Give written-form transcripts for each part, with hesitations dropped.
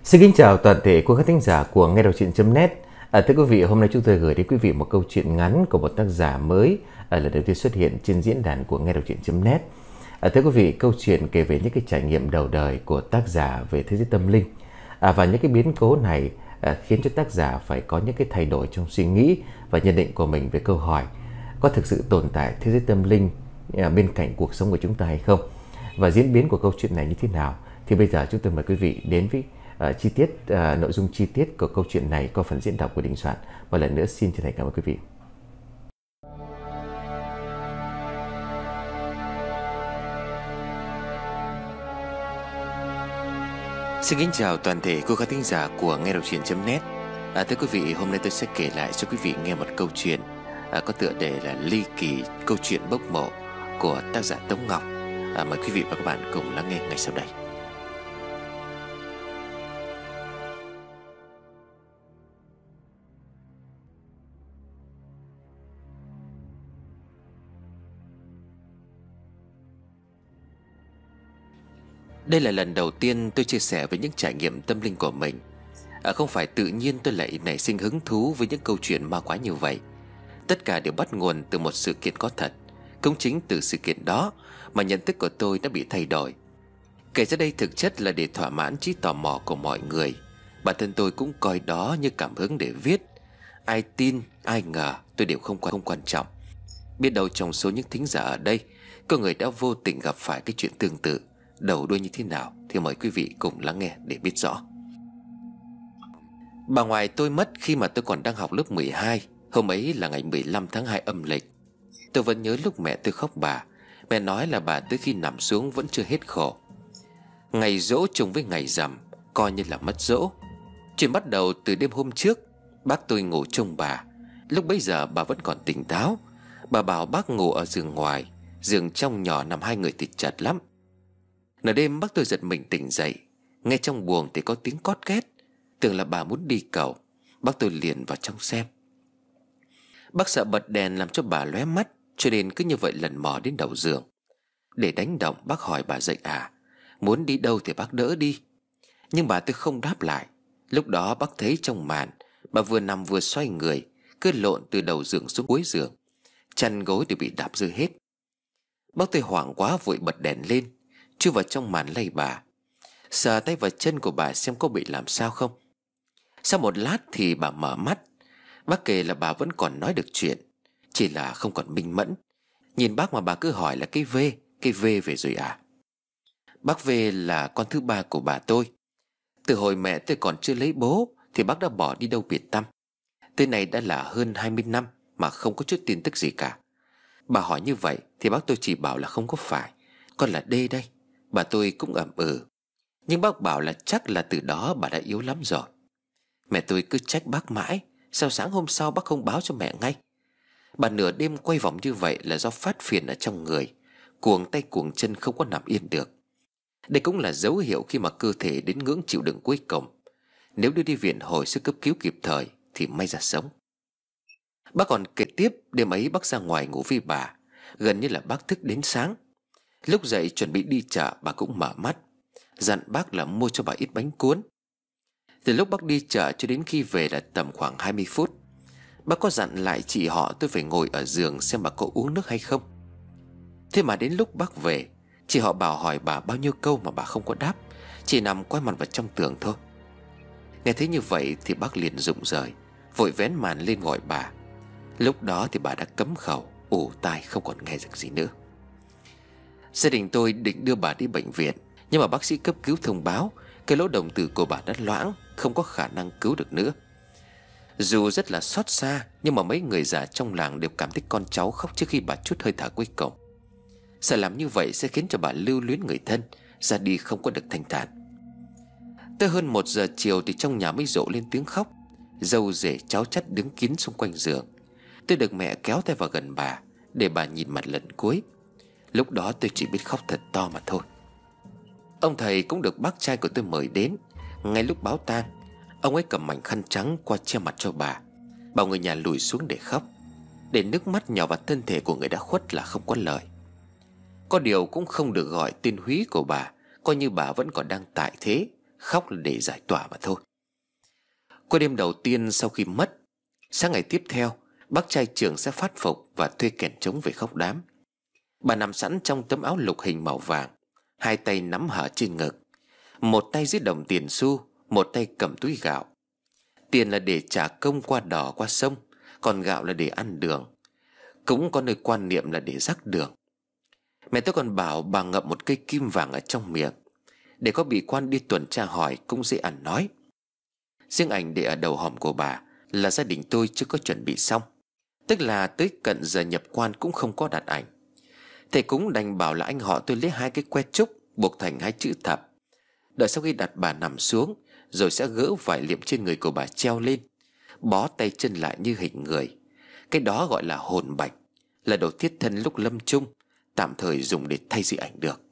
Xin kính chào toàn thể quý khán thính giả của nghe đọc truyện.net. Thưa quý vị, hôm nay chúng tôi gửi đến quý vị một câu chuyện ngắn của một tác giả mới lần đầu tiên xuất hiện trên diễn đàn của nghe đọc truyện.net. Thưa quý vị, câu chuyện kể về những cái trải nghiệm đầu đời của tác giả về thế giới tâm linh, và những cái biến cố này khiến cho tác giả phải có những cái thay đổi trong suy nghĩ và nhận định của mình về câu hỏi có thực sự tồn tại thế giới tâm linh bên cạnh cuộc sống của chúng ta hay không, và diễn biến của câu chuyện này như thế nào. Thì bây giờ chúng tôi mời quý vị đến với nội dung chi tiết của câu chuyện này qua phần diễn đọc của Đình Soạn. Một lần nữa xin chân thành cảm ơn quý vị. Xin kính chào toàn thể quý khán thính giả của nghe đọc truyện.net. Thưa quý vị, hôm nay tôi sẽ kể lại cho quý vị nghe một câu chuyện có tựa đề là Ly Kỳ, câu chuyện bốc mộ của tác giả Tống Ngọc. Mời quý vị và các bạn cùng lắng nghe ngay sau đây. Đây là lần đầu tiên tôi chia sẻ về những trải nghiệm tâm linh của mình. Không phải tự nhiên tôi lại nảy sinh hứng thú với những câu chuyện ma quái như vậy. Tất cả đều bắt nguồn từ một sự kiện có thật. Cũng chính từ sự kiện đó mà nhận thức của tôi đã bị thay đổi. Kể ra đây thực chất là để thỏa mãn trí tò mò của mọi người. Bản thân tôi cũng coi đó như cảm hứng để viết. Ai tin, ai ngờ tôi đều không quan trọng. Biết đâu trong số những thính giả ở đây có người đã vô tình gặp phải cái chuyện tương tự. Đầu đuôi như thế nào thì mời quý vị cùng lắng nghe để biết rõ. Bà ngoại tôi mất khi mà tôi còn đang học lớp 12. Hôm ấy là ngày 15 tháng 2 âm lịch. Tôi vẫn nhớ lúc mẹ tôi khóc bà. Mẹ nói là bà tới khi nằm xuống vẫn chưa hết khổ. Ngày giỗ trùng với ngày rằm, coi như là mất giỗ. Chuyện bắt đầu từ đêm hôm trước. Bác tôi ngủ trông bà. Lúc bấy giờ bà vẫn còn tỉnh táo. Bà bảo bác ngủ ở giường ngoài. Giường trong nhỏ nằm hai người thì chật lắm. Nửa đêm bác tôi giật mình tỉnh dậy. Nghe trong buồng thì có tiếng cót két. Tưởng là bà muốn đi cầu. Bác tôi liền vào trong xem. Bác sợ bật đèn làm cho bà lóe mắt, cho nên cứ như vậy lần mò đến đầu giường. Để đánh động bác hỏi bà dậy à. Muốn đi đâu thì bác đỡ đi. Nhưng bà tôi không đáp lại. Lúc đó bác thấy trong màn bà vừa nằm vừa xoay người, cứ lộn từ đầu giường xuống cuối giường. Chăn gối đều bị đạp rơi hết. Bác tôi hoảng quá vội bật đèn lên, chui vào trong màn lay bà, sờ tay vào chân của bà xem có bị làm sao không. Sau một lát thì bà mở mắt. Bác kể là bà vẫn còn nói được chuyện, chỉ là không còn minh mẫn. Nhìn bác mà bà cứ hỏi là cái V về rồi à. Bác V là con thứ ba của bà tôi. Từ hồi mẹ tôi còn chưa lấy bố thì bác đã bỏ đi đâu biệt tăm. Tới nay đã là hơn 20 năm mà không có chút tin tức gì cả. Bà hỏi như vậy thì bác tôi chỉ bảo là không có phải, con là D đây. Bà tôi cũng ậm ừ. Nhưng bác bảo là chắc là từ đó bà đã yếu lắm rồi. Mẹ tôi cứ trách bác mãi, sao sáng hôm sau bác không báo cho mẹ ngay. Bà nửa đêm quay vòng như vậy là do phát phiền ở trong người, cuồng tay cuồng chân không có nằm yên được. Đây cũng là dấu hiệu khi mà cơ thể đến ngưỡng chịu đựng cuối cùng. Nếu đưa đi viện hồi sức cấp cứu kịp thời thì may ra sống. Bác còn kể tiếp đêm ấy bác ra ngoài ngủ với bà. Gần như là bác thức đến sáng. Lúc dậy chuẩn bị đi chợ bà cũng mở mắt, dặn bác là mua cho bà ít bánh cuốn. Từ lúc bác đi chợ cho đến khi về là tầm khoảng 20 phút. Bác có dặn lại chị họ tôi phải ngồi ở giường xem bà có uống nước hay không. Thế mà đến lúc bác về, chị họ bảo hỏi bà bao nhiêu câu mà bà không có đáp, chỉ nằm quay mặt vào trong tường thôi. Nghe thấy như vậy thì bác liền rụng rời, vội vén màn lên gọi bà. Lúc đó thì bà đã cấm khẩu, ù tai không còn nghe được gì nữa. Gia đình tôi định đưa bà đi bệnh viện, nhưng mà bác sĩ cấp cứu thông báo cái lỗ đồng tử của bà đã loãng, không có khả năng cứu được nữa. Dù rất là xót xa, nhưng mà mấy người già trong làng đều cảm thấy con cháu khóc trước khi bà trút hơi thở cuối cùng. Sợ làm như vậy sẽ khiến cho bà lưu luyến người thân, ra đi không có được thanh thản. Tới hơn 1 giờ chiều thì trong nhà mới rộ lên tiếng khóc. Dâu rể cháu chắt đứng kín xung quanh giường. Tôi được mẹ kéo tay vào gần bà để bà nhìn mặt lần cuối. Lúc đó tôi chỉ biết khóc thật to mà thôi. Ông thầy cũng được bác trai của tôi mời đến. Ngay lúc báo tang, ông ấy cầm mảnh khăn trắng qua che mặt cho bà, bảo người nhà lùi xuống để khóc, để nước mắt nhỏ vào thân thể của người đã khuất là không có lời. Có điều cũng không được gọi tên húy của bà, coi như bà vẫn còn đang tại thế, khóc là để giải tỏa mà thôi. Qua đêm đầu tiên sau khi mất, sáng ngày tiếp theo, bác trai trưởng sẽ phát phục và thuê kèn trống về khóc đám. Bà nằm sẵn trong tấm áo lục hình màu vàng, hai tay nắm hở trên ngực, một tay giết đồng tiền xu, một tay cầm túi gạo. Tiền là để trả công qua đò qua sông, còn gạo là để ăn đường. Cũng có nơi quan niệm là để rắc đường. Mẹ tôi còn bảo bà ngậm một cây kim vàng ở trong miệng, để có bị quan đi tuần tra hỏi cũng dễ ăn nói. Riêng ảnh để ở đầu hòm của bà là gia đình tôi chưa có chuẩn bị xong, tức là tới cận giờ nhập quan cũng không có đặt ảnh. Thầy cũng đành bảo là anh họ tôi lấy hai cái que trúc buộc thành hai chữ thập. Đợi sau khi đặt bà nằm xuống, rồi sẽ gỡ vải liệm trên người của bà treo lên, bó tay chân lại như hình người. Cái đó gọi là hồn bạch, là đồ thiết thân lúc lâm chung, tạm thời dùng để thay dị ảnh được.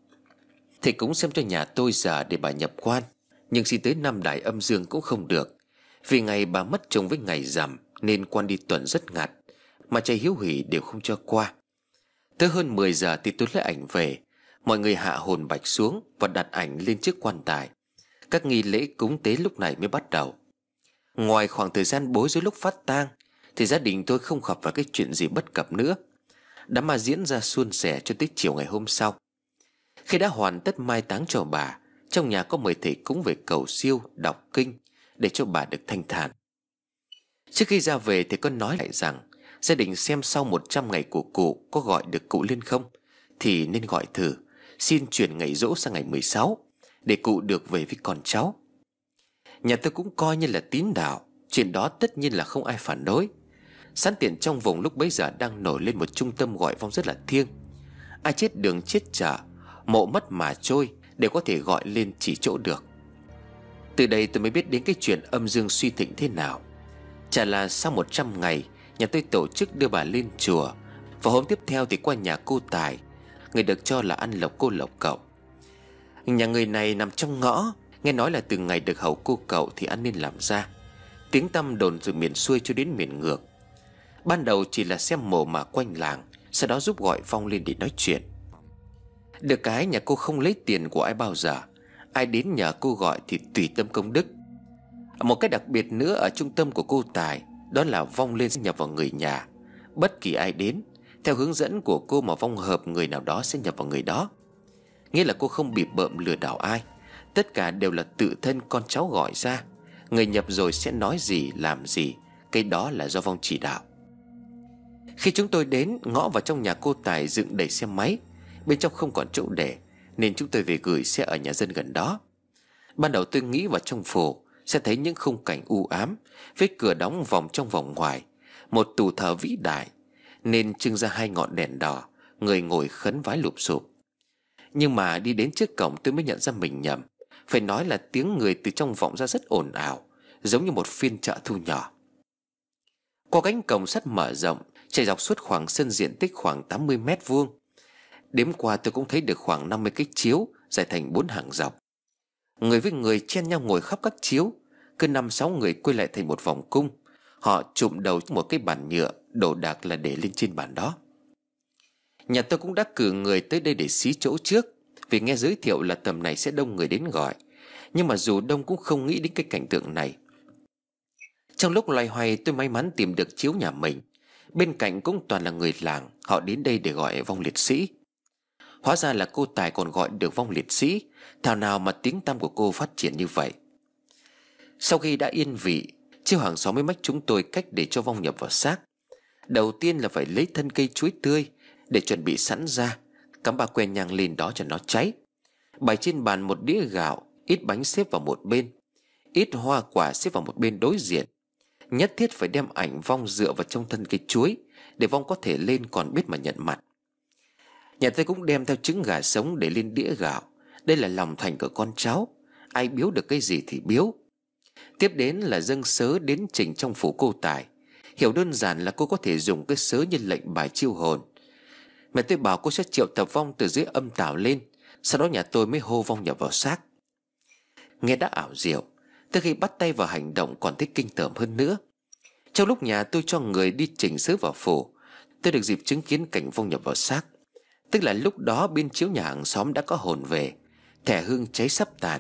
Thầy cũng xem cho nhà tôi giờ để bà nhập quan, nhưng xin tới năm Đại Âm Dương cũng không được, vì ngày bà mất trùng với ngày rằm nên quan đi tuần rất ngặt, mà trai hiếu hỉ đều không cho qua. Tới hơn 10 giờ thì tôi lấy ảnh về. Mọi người hạ hồn bạch xuống và đặt ảnh lên chiếc quan tài. Các nghi lễ cúng tế lúc này mới bắt đầu. Ngoài khoảng thời gian bối rối lúc phát tang thì gia đình tôi không gặp vào cái chuyện gì bất cập nữa. Đám ma diễn ra suôn sẻ cho tới chiều ngày hôm sau. Khi đã hoàn tất mai táng cho bà, trong nhà có mời thầy cúng về cầu siêu, đọc kinh để cho bà được thanh thản. Trước khi ra về thì có nói lại rằng gia đình xem sau 100 ngày của cụ có gọi được cụ lên không thì nên gọi thử, xin chuyển ngày giỗ sang ngày 16 để cụ được về với con cháu. Nhà tôi cũng coi như là tín đạo, chuyện đó tất nhiên là không ai phản đối. Sẵn tiện trong vùng lúc bấy giờ đang nổi lên một trung tâm gọi vong rất là thiêng. Ai chết đường chết chợ, mộ mất mà trôi đều có thể gọi lên chỉ chỗ được. Từ đây tôi mới biết đến cái chuyện âm dương suy thịnh thế nào. Chả là sau 100 ngày, nhà tôi tổ chức đưa bà lên chùa, và hôm tiếp theo thì qua nhà cô Tài, người được cho là ăn lộc cô lộc cậu. Nhà người này nằm trong ngõ, nghe nói là từ ngày được hầu cô cậu thì ăn nên làm ra. Tiếng tăm đồn từ miền xuôi cho đến miền ngược. Ban đầu chỉ là xem mồ mà quanh làng, sau đó giúp gọi vong lên để nói chuyện. Được cái nhà cô không lấy tiền của ai bao giờ, ai đến nhờ cô gọi thì tùy tâm công đức. Một cái đặc biệt nữa ở trung tâm của cô Tài, đó là vong lên sẽ nhập vào người nhà. Bất kỳ ai đến, theo hướng dẫn của cô mà vong hợp người nào đó sẽ nhập vào người đó. Nghĩa là cô không bị bợm lừa đảo ai, tất cả đều là tự thân con cháu gọi ra. Người nhập rồi sẽ nói gì làm gì, cái đó là do vong chỉ đạo. Khi chúng tôi đến, ngõ vào trong nhà cô Tài dựng đầy xe máy, bên trong không còn chỗ để, nên chúng tôi về gửi xe ở nhà dân gần đó. Ban đầu tôi nghĩ vào trong phủ sẽ thấy những khung cảnh u ám, với cửa đóng vòng trong vòng ngoài, một tù thờ vĩ đại, nên trưng ra hai ngọn đèn đỏ, người ngồi khấn vái lụp xụp. Nhưng mà đi đến trước cổng tôi mới nhận ra mình nhầm. Phải nói là tiếng người từ trong vọng ra rất ồn ào, giống như một phiên chợ thu nhỏ. Qua cánh cổng sắt mở rộng, chạy dọc suốt khoảng sân diện tích khoảng 80 mét vuông. Đếm qua tôi cũng thấy được khoảng 50 cái chiếu dài thành 4 hàng dọc. Người với người chen nhau ngồi khắp các chiếu, cứ 5-6 người quay lại thành một vòng cung. Họ chụm đầu một cái bàn nhựa, đồ đạc là để lên trên bàn đó. Nhà tôi cũng đã cử người tới đây để xí chỗ trước, vì nghe giới thiệu là tầm này sẽ đông người đến gọi. Nhưng mà dù đông cũng không nghĩ đến cái cảnh tượng này. Trong lúc loay hoay tôi may mắn tìm được chiếu nhà mình. Bên cạnh cũng toàn là người làng, họ đến đây để gọi vong liệt sĩ. Hóa ra là cô Tài còn gọi được vong liệt sĩ, thảo nào mà tiếng tăm của cô phát triển như vậy. Sau khi đã yên vị, chiêu hàng xóm mới mách chúng tôi cách để cho vong nhập vào xác. Đầu tiên là phải lấy thân cây chuối tươi để chuẩn bị sẵn ra, cắm ba que nhang lên đó cho nó cháy. Bày trên bàn một đĩa gạo, ít bánh xếp vào một bên, ít hoa quả xếp vào một bên đối diện. Nhất thiết phải đem ảnh vong dựa vào trong thân cây chuối, để vong có thể lên còn biết mà nhận mặt. Nhà tôi cũng đem theo trứng gà sống để lên đĩa gạo. Đây là lòng thành của con cháu, ai biếu được cái gì thì biếu. Tiếp đến là dâng sớ đến trình trong phủ cô Tài. Hiểu đơn giản là cô có thể dùng cái sớ như lệnh bài chiêu hồn. Mẹ tôi bảo cô sẽ triệu tập vong từ dưới âm tào lên, sau đó nhà tôi mới hô vong nhập vào xác. Nghe đã ảo diệu, tới khi bắt tay vào hành động còn thấy kinh tởm hơn nữa. Trong lúc nhà tôi cho người đi trình sớ vào phủ, tôi được dịp chứng kiến cảnh vong nhập vào xác. Tức là lúc đó bên chiếu nhà hàng xóm đã có hồn về, thẻ hương cháy sắp tàn,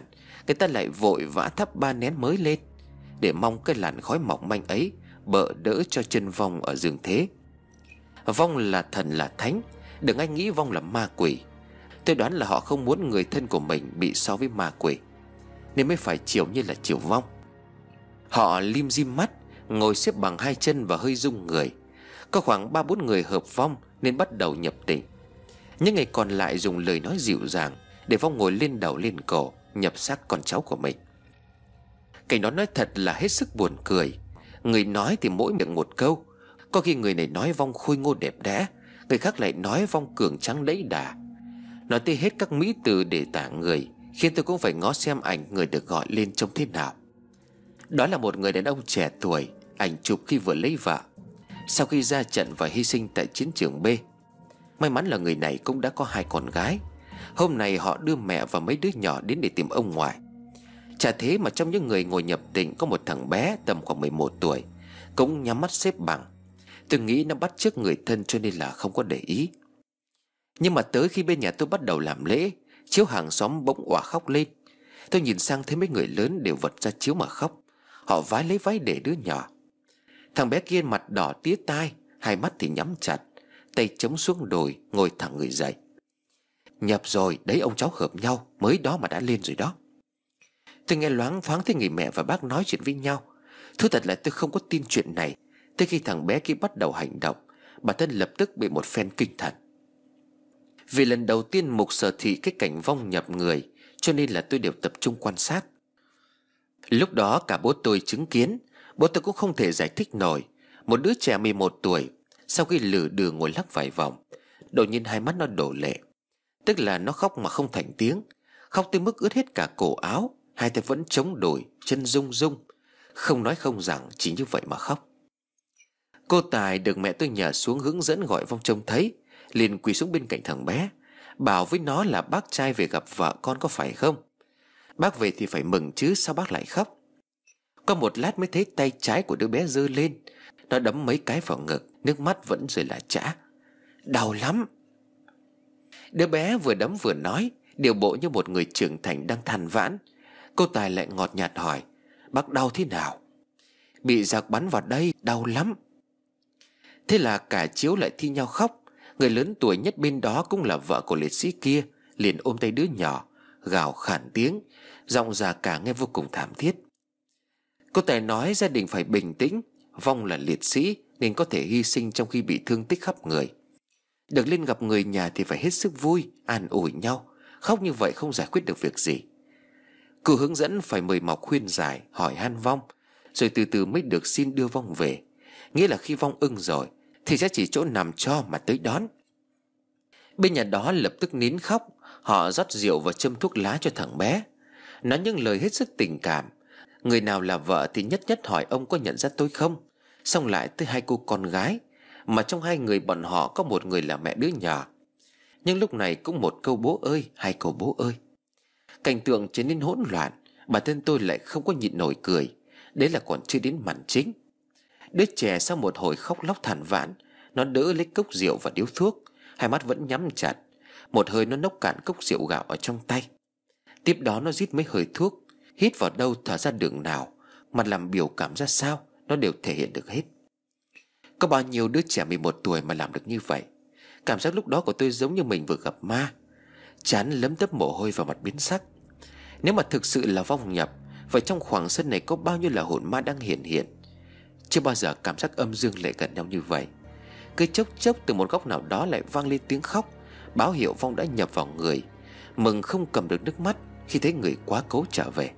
người ta lại vội vã thắp 3 nén mới lên, để mong cái làn khói mỏng manh ấy bợ đỡ cho chân vong ở dương thế. Vong là thần là thánh, đừng ai nghĩ vong là ma quỷ. Tôi đoán là họ không muốn người thân của mình bị so với ma quỷ, nên mới phải chiều như là chiều vong. Họ lim dim mắt, ngồi xếp bằng 2 chân và hơi rung người. Có khoảng 3-4 người hợp vong nên bắt đầu nhập tĩnh. Những người còn lại dùng lời nói dịu dàng để vong ngồi lên đầu lên cổ, nhập xác con cháu của mình. Cảnh đó nói thật là hết sức buồn cười. Người nói thì mỗi miệng một câu. Có khi người này nói vong khôi ngô đẹp đẽ, người khác lại nói vong cường tráng đẫy đà. Nói tới hết các mỹ từ để tả người, khiến tôi cũng phải ngó xem ảnh người được gọi lên trông thế nào. Đó là một người đàn ông trẻ tuổi, ảnh chụp khi vừa lấy vợ, sau khi ra trận và hy sinh tại chiến trường B. May mắn là người này cũng đã có 2 con gái. Hôm nay họ đưa mẹ và mấy đứa nhỏ đến để tìm ông ngoại. Chả thế mà trong những người ngồi nhập tĩnh có một thằng bé tầm khoảng 11 tuổi, cũng nhắm mắt xếp bằng. Tôi nghĩ nó bắt chước người thân cho nên là không có để ý. Nhưng mà tới khi bên nhà tôi bắt đầu làm lễ, chiếu hàng xóm bỗng òa khóc lên. Tôi nhìn sang thấy mấy người lớn đều vật ra chiếu mà khóc. Họ vái lấy váy để đứa nhỏ. Thằng bé kia mặt đỏ tía tai, 2 mắt thì nhắm chặt, tay chống xuống đồi, ngồi thẳng người dậy. Nhập rồi, đấy ông cháu hợp nhau, mới đó mà đã lên rồi đó. Tôi nghe loáng thoáng thấy người mẹ và bác nói chuyện với nhau. Thú thật là tôi không có tin chuyện này. Tới khi thằng bé kia bắt đầu hành động, bản thân lập tức bị một phen kinh thần. Vì lần đầu tiên mục sở thị cái cảnh vong nhập người, cho nên là tôi đều tập trung quan sát. Lúc đó cả bố tôi chứng kiến. Bố tôi cũng không thể giải thích nổi. Một đứa trẻ 11 tuổi, sau khi lử đừ ngồi lắc vài vòng, đột nhiên 2 mắt nó đổ lệ. Tức là nó khóc mà không thành tiếng, khóc tới mức ướt hết cả cổ áo, 2 tay vẫn chống đùi, chân rung rung, không nói không rằng, chỉ như vậy mà khóc. Cô Tài được mẹ tôi nhờ xuống hướng dẫn gọi vong trông thấy, liền quỳ xuống bên cạnh thằng bé, bảo với nó là bác trai về gặp vợ con có phải không. Bác về thì phải mừng chứ, sao bác lại khóc. Qua một lát mới thấy tay trái của đứa bé giơ lên, nó đấm mấy cái vào ngực, nước mắt vẫn rơi lã chã. Đau lắm. Đứa bé vừa đấm vừa nói, điều bộ như một người trưởng thành đang than vãn. Cô Tài lại ngọt nhạt hỏi: Bác đau thế nào? Bị giặc bắn vào đây, đau lắm. Thế là cả chiếu lại thi nhau khóc. Người lớn tuổi nhất bên đó cũng là vợ của liệt sĩ kia, liền ôm tay đứa nhỏ, gào khản tiếng, giọng già cả nghe vô cùng thảm thiết. Cô Tài nói gia đình phải bình tĩnh, vong là liệt sĩ nên có thể hy sinh trong khi bị thương tích khắp người. Được lên gặp người nhà thì phải hết sức vui, an ủi nhau. Khóc như vậy không giải quyết được việc gì. Cô hướng dẫn phải mời mọc khuyên giải, hỏi han vong, rồi từ từ mới được xin đưa vong về. Nghĩa là khi vong ưng rồi thì sẽ chỉ chỗ nằm cho mà tới đón. Bên nhà đó lập tức nín khóc. Họ rót rượu và châm thuốc lá cho thằng bé, nói những lời hết sức tình cảm. Người nào là vợ thì nhất nhất hỏi ông có nhận ra tôi không. Xong lại tới 2 cô con gái, mà trong 2 người bọn họ có một người là mẹ đứa nhỏ. Nhưng lúc này cũng một câu bố ơi, 2 câu bố ơi. Cảnh tượng trở nên hỗn loạn. Bản thân tôi lại không có nhịn nổi cười. Đấy là còn chưa đến màn chính. Đứa trẻ sau một hồi khóc lóc than vãn, nó đỡ lấy cốc rượu và điếu thuốc, 2 mắt vẫn nhắm chặt. Một hơi nó nốc cạn cốc rượu gạo ở trong tay. Tiếp đó nó rít mấy hơi thuốc, hít vào đâu thở ra đường nào, mặt làm biểu cảm ra sao nó đều thể hiện được hết. Có bao nhiêu đứa trẻ 11 tuổi mà làm được như vậy. Cảm giác lúc đó của tôi giống như mình vừa gặp ma. Trán lấm tấm mồ hôi vào mặt biến sắc. Nếu mà thực sự là vong nhập, vậy trong khoảng sân này có bao nhiêu là hồn ma đang hiện hiện. Chưa bao giờ cảm giác âm dương lại gần nhau như vậy. Cứ chốc chốc từ một góc nào đó lại vang lên tiếng khóc, báo hiệu vong đã nhập vào người. Mừng không cầm được nước mắt khi thấy người quá cố trở về.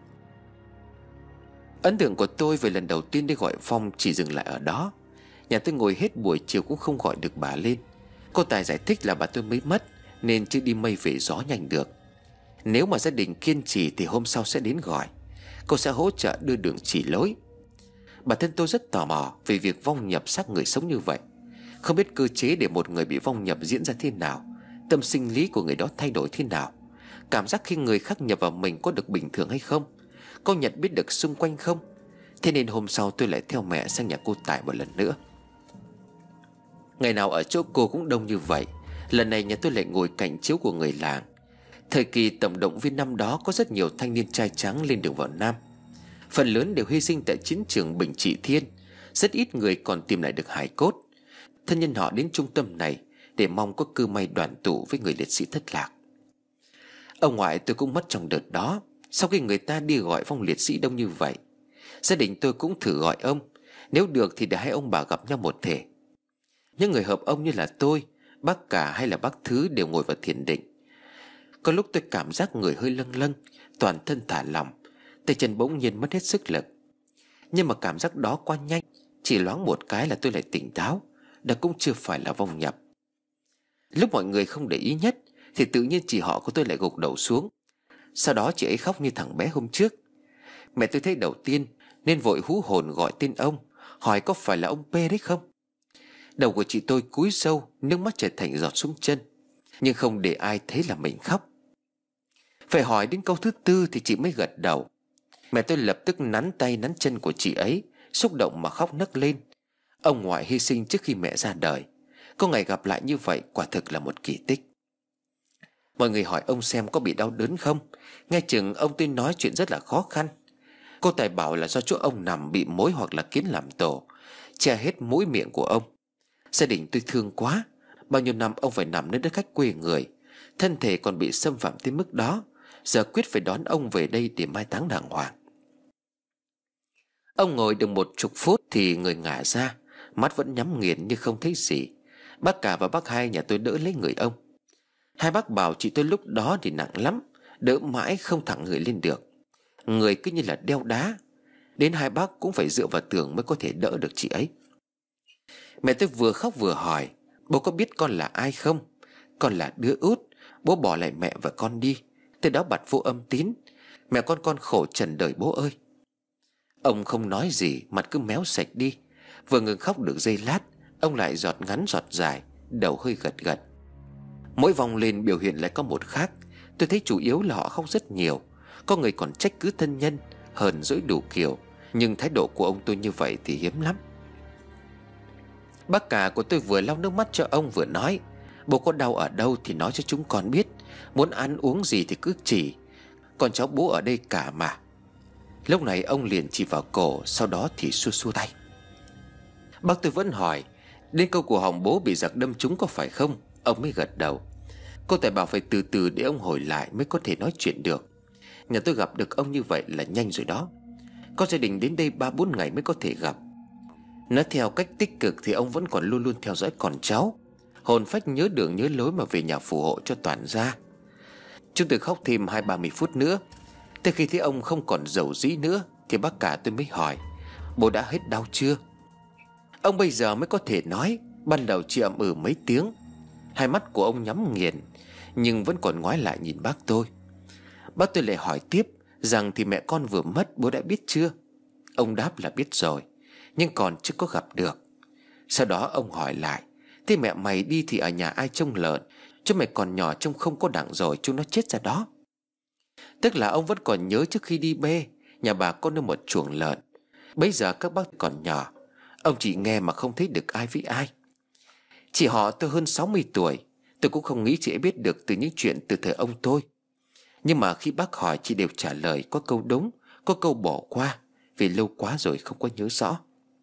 Ấn tượng của tôi về lần đầu tiên đi gọi vong chỉ dừng lại ở đó. Nhà tôi ngồi hết buổi chiều cũng không gọi được bà lên. Cô Tài giải thích là bà tôi mới mất nên chưa đi mây về gió nhanh được. Nếu mà gia đình kiên trì thì hôm sau sẽ đến gọi. Cô sẽ hỗ trợ đưa đường chỉ lối. Bản thân tôi rất tò mò về việc vong nhập xác người sống như vậy. Không biết cơ chế để một người bị vong nhập diễn ra thế nào, tâm sinh lý của người đó thay đổi thế nào, cảm giác khi người khác nhập vào mình có được bình thường hay không, có nhận biết được xung quanh không. Thế nên hôm sau tôi lại theo mẹ sang nhà cô Tài một lần nữa. Ngày nào ở chỗ cô cũng đông như vậy. Lần này nhà tôi lại ngồi cạnh chiếu của người làng. Thời kỳ tổng động viên năm đó có rất nhiều thanh niên trai trắng lên đường vào Nam. Phần lớn đều hy sinh tại chiến trường Bình Trị Thiên. Rất ít người còn tìm lại được hài cốt. Thân nhân họ đến trung tâm này để mong có cơ may đoàn tụ với người liệt sĩ thất lạc. Ông ngoại tôi cũng mất trong đợt đó. Sau khi người ta đi gọi vong liệt sĩ đông như vậy, gia đình tôi cũng thử gọi ông. Nếu được thì để hai ông bà gặp nhau một thể. Những người hợp ông như là tôi, bác Cả hay là bác Thứ đều ngồi vào thiền định. Có lúc tôi cảm giác người hơi lâng lâng, toàn thân thả lỏng, tay chân bỗng nhiên mất hết sức lực. Nhưng mà cảm giác đó qua nhanh, chỉ loáng một cái là tôi lại tỉnh táo. Đó cũng chưa phải là vong nhập. Lúc mọi người không để ý nhất thì tự nhiên chị họ của tôi lại gục đầu xuống. Sau đó chị ấy khóc như thằng bé hôm trước. Mẹ tôi thấy đầu tiên nên vội hú hồn gọi tên ông, hỏi có phải là ông P đấy không. Đầu của chị tôi cúi sâu, nước mắt trở thành giọt xuống chân, nhưng không để ai thấy là mình khóc. Phải hỏi đến câu thứ tư thì chị mới gật đầu. Mẹ tôi lập tức nắn tay nắn chân của chị ấy, xúc động mà khóc nấc lên. Ông ngoại hy sinh trước khi mẹ ra đời. Có ngày gặp lại như vậy quả thực là một kỳ tích. Mọi người hỏi ông xem có bị đau đớn không. Nghe chừng ông tôi nói chuyện rất là khó khăn. Cô Tài bảo là do chỗ ông nằm bị mối hoặc là kiến làm tổ, che hết mũi miệng của ông. Gia đình tôi thương quá. Bao nhiêu năm ông phải nằm nơi đất khách quê người, thân thể còn bị xâm phạm tới mức đó. Giờ quyết phải đón ông về đây để mai táng đàng hoàng. Ông ngồi được 10 phút thì người ngả ra, mắt vẫn nhắm nghiền như không thấy gì. Bác Cả và bác Hai nhà tôi đỡ lấy người ông. Hai bác bảo chị tôi lúc đó thì nặng lắm, đỡ mãi không thẳng người lên được. Người cứ như là đeo đá. Đến hai bác cũng phải dựa vào tường mới có thể đỡ được chị ấy. Mẹ tôi vừa khóc vừa hỏi: bố có biết con là ai không? Con là đứa út. Bố bỏ lại mẹ và con đi, từ đó bặt vô âm tín. Mẹ con khổ trần đời bố ơi. Ông không nói gì, mặt cứ méo sạch đi. Vừa ngừng khóc được giây lát, ông lại giọt ngắn giọt dài, đầu hơi gật gật. Mỗi vòng lên biểu hiện lại có một khác. Tôi thấy chủ yếu là họ khóc rất nhiều. Có người còn trách cứ thân nhân, hờn dỗi đủ kiểu. Nhưng thái độ của ông tôi như vậy thì hiếm lắm. Bác Cả của tôi vừa lau nước mắt cho ông vừa nói: bố có đau ở đâu thì nói cho chúng con biết. Muốn ăn uống gì thì cứ chỉ. Con cháu bố ở đây cả mà. Lúc này ông liền chỉ vào cổ, sau đó thì xua xua tay. Bác tôi vẫn hỏi đến câu của hỏng bố bị giặc đâm trúng có phải không. Ông mới gật đầu. Cô Tài bảo phải từ từ để ông hồi lại mới có thể nói chuyện được. Nhà tôi gặp được ông như vậy là nhanh rồi đó. Có gia đình đến đây 3-4 ngày mới có thể gặp. Nói theo cách tích cực thì ông vẫn còn luôn luôn theo dõi con cháu, hồn phách nhớ đường nhớ lối mà về nhà phù hộ cho toàn gia. Chúng tôi khóc thêm 20-30 phút nữa. Tới khi thấy ông không còn dầu dĩ nữa thì bác Cả tôi mới hỏi: bố đã hết đau chưa? Ông bây giờ mới có thể nói. Ban đầu chỉ ậm ừ mấy tiếng. Hai mắt của ông nhắm nghiền, nhưng vẫn còn ngoái lại nhìn bác tôi. Bác tôi lại hỏi tiếp rằng thì mẹ con vừa mất bố đã biết chưa? Ông đáp là biết rồi, nhưng còn chưa có gặp được. Sau đó ông hỏi lại: thế mẹ mày đi thì ở nhà ai trông lợn? Chứ mày còn nhỏ trông không có đặng rồi chúng nó chết ra đó. Tức là ông vẫn còn nhớ trước khi đi bê, nhà bà có nuôi một chuồng lợn. Bây giờ các bác còn nhỏ, ông chỉ nghe mà không thấy được ai với ai. Chị họ tôi hơn 60 tuổi. Tôi cũng không nghĩ chị ấy biết được từ những chuyện từ thời ông tôi. Nhưng mà khi bác hỏi chị đều trả lời, có câu đúng, có câu bỏ qua, vì lâu quá rồi không có nhớ rõ.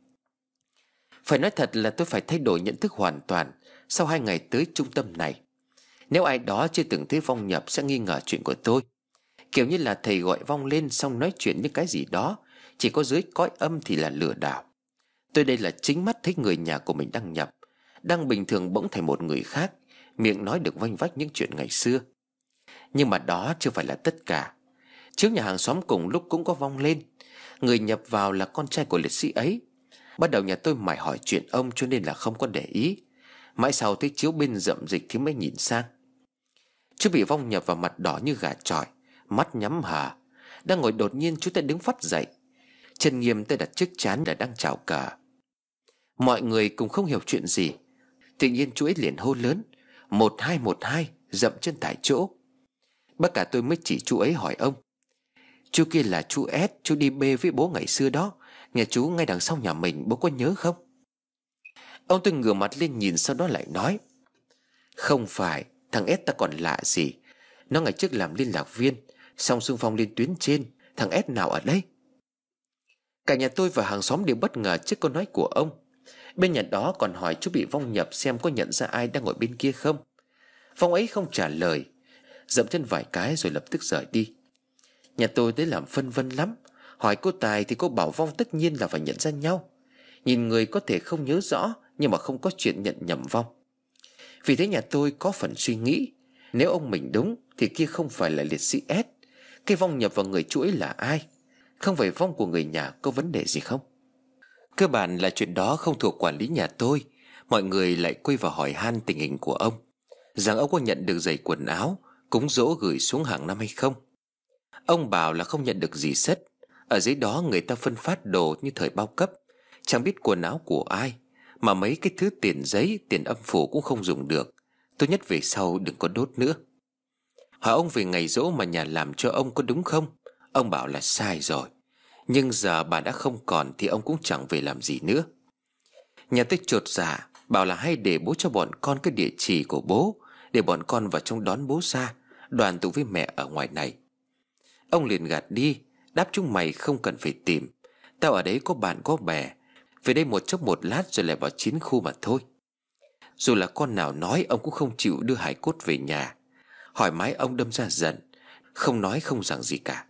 Phải nói thật là tôi phải thay đổi nhận thức hoàn toàn sau 2 ngày tới trung tâm này. Nếu ai đó chưa từng thấy vong nhập sẽ nghi ngờ chuyện của tôi. Kiểu như là thầy gọi vong lên xong nói chuyện những cái gì đó chỉ có dưới cõi âm thì là lừa đảo. Tôi đây là chính mắt thấy người nhà của mình đang nhập, đang bình thường bỗng thành một người khác, miệng nói được vanh vách những chuyện ngày xưa. Nhưng mà đó chưa phải là tất cả. Trước nhà hàng xóm cùng lúc cũng có vong lên. Người nhập vào là con trai của liệt sĩ ấy. Bắt đầu nhà tôi mải hỏi chuyện ông cho nên là không có để ý. Mãi sau thấy chiếu bên rậm dịch thì mới nhìn sang. Chú bị vong nhập vào mặt đỏ như gà chọi, mắt nhắm hờ. Đang ngồi đột nhiên chú ta đứng phắt dậy, chân nghiêm tay đặt trước trán là đang chào cờ. Mọi người cũng không hiểu chuyện gì. Tự nhiên chú ấy liền hô lớn: 12 12, dậm chân tại chỗ. Bác Cả tôi mới chỉ chú ấy hỏi ông: chú kia là chú S, chú đi bê với bố ngày xưa đó, nhà chú ngay đằng sau nhà mình, bố có nhớ không? Ông tôi ngửa mặt lên nhìn, sau đó lại nói: không phải, thằng S ta còn lạ gì. Nó ngày trước làm liên lạc viên, xong xung phong lên tuyến trên. Thằng S nào ở đây? Cả nhà tôi và hàng xóm đều bất ngờ trước câu nói của ông. Bên nhà đó còn hỏi chú bị Vong nhập xem có nhận ra ai đang ngồi bên kia không. Vong ấy không trả lời, dậm chân vài cái rồi lập tức rời đi. Nhà tôi tới làm phân vân lắm. Hỏi cô Tài thì cô bảo Vong tất nhiên là phải nhận ra nhau. Nhìn người có thể không nhớ rõ, nhưng mà không có chuyện nhận nhầm Vong. Vì thế nhà tôi có phần suy nghĩ, nếu ông mình đúng thì kia không phải là liệt sĩ S. Cái Vong nhập vào người chú ấy là ai? Không phải Vong của người nhà có vấn đề gì không? Cơ bản là chuyện đó không thuộc quản lý nhà tôi. Mọi người lại quay vào hỏi han tình hình của ông, rằng ông có nhận được giày quần áo cúng giỗ gửi xuống hàng năm hay không. Ông bảo là không nhận được gì sất. Ở dưới đó người ta phân phát đồ như thời bao cấp, chẳng biết quần áo của ai. Mà mấy cái thứ tiền giấy, tiền âm phủ cũng không dùng được. Tốt nhất về sau đừng có đốt nữa. Hỏi ông về ngày giỗ mà nhà làm cho ông có đúng không? Ông bảo là sai rồi. Nhưng giờ bà đã không còn thì ông cũng chẳng về làm gì nữa. Nhà tôi chột dạ, bảo là hay để bố cho bọn con cái địa chỉ của bố, để bọn con vào trong đón bố ra, đoàn tụ với mẹ ở ngoài này. Ông liền gạt đi, đáp chúng mày không cần phải tìm. Tao ở đấy có bạn có bè, về đây một chốc một lát rồi lại vào chiến khu mà thôi. Dù là con nào nói, ông cũng không chịu đưa hải cốt về nhà. Hỏi mãi ông đâm ra giận, không nói không rằng gì cả.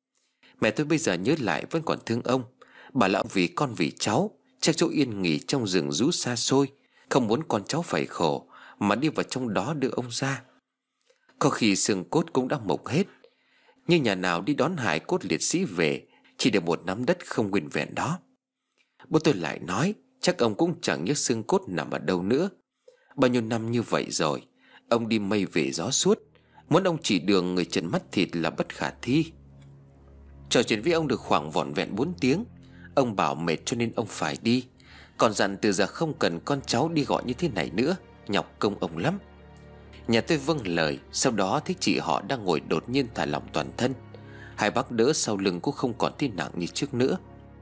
Mẹ tôi bây giờ nhớ lại vẫn còn thương ông. Bà là ông vì con vì cháu, chắc chỗ yên nghỉ trong rừng rú xa xôi, không muốn con cháu phải khổ, mà đi vào trong đó đưa ông ra. Có khi xương cốt cũng đã mục hết, nhưng nhà nào đi đón hải cốt liệt sĩ về chỉ được một nắm đất không nguyên vẹn đó. Bố tôi lại nói chắc ông cũng chẳng nhớ xương cốt nằm ở đâu nữa. Bao nhiêu năm như vậy rồi, ông đi mây về gió suốt, muốn ông chỉ đường người trần mắt thịt là bất khả thi. Trò chuyện với ông được khoảng vỏn vẹn 4 tiếng. Ông bảo mệt cho nên ông phải đi, còn dặn từ giờ không cần con cháu đi gọi như thế này nữa, nhọc công ông lắm. Nhà tôi vâng lời. Sau đó thấy chị họ đang ngồi đột nhiên thả lỏng toàn thân. Hai bác đỡ sau lưng cũng không còn thấy nặng như trước nữa.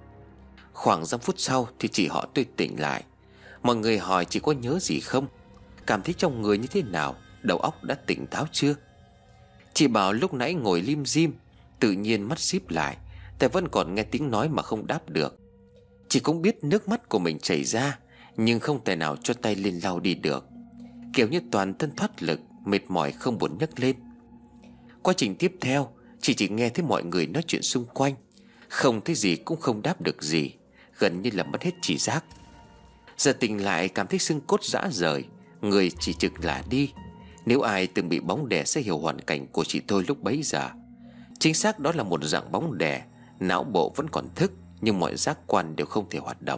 Khoảng 5 phút sau thì chị họ tôi tỉnh lại. Mọi người hỏi chị có nhớ gì không, cảm thấy trong người như thế nào, đầu óc đã tỉnh táo chưa. Chị bảo lúc nãy ngồi lim dim, tự nhiên mắt díp lại,แต่vẫn còn nghe tiếng nói mà không đáp được. Chị cũng biết nước mắt của mình chảy ra, nhưng không thể nào cho tay lên lau đi được, kiểu như toàn thân thoát lực, mệt mỏi không buồn nhấc lên. Quá trình tiếp theo, chị chỉ nghe thấy mọi người nói chuyện xung quanh, không thấy gì cũng không đáp được gì, gần như là mất hết trí giác. Giờ tỉnh lại cảm thấy xương cốt rã rời, người chỉ trực lả đi. Nếu ai từng bị bóng đè sẽ hiểu hoàn cảnh của chị tôi lúc bấy giờ. Chính xác đó là một dạng bóng đè, não bộ vẫn còn thức, nhưng mọi giác quan đều không thể hoạt động.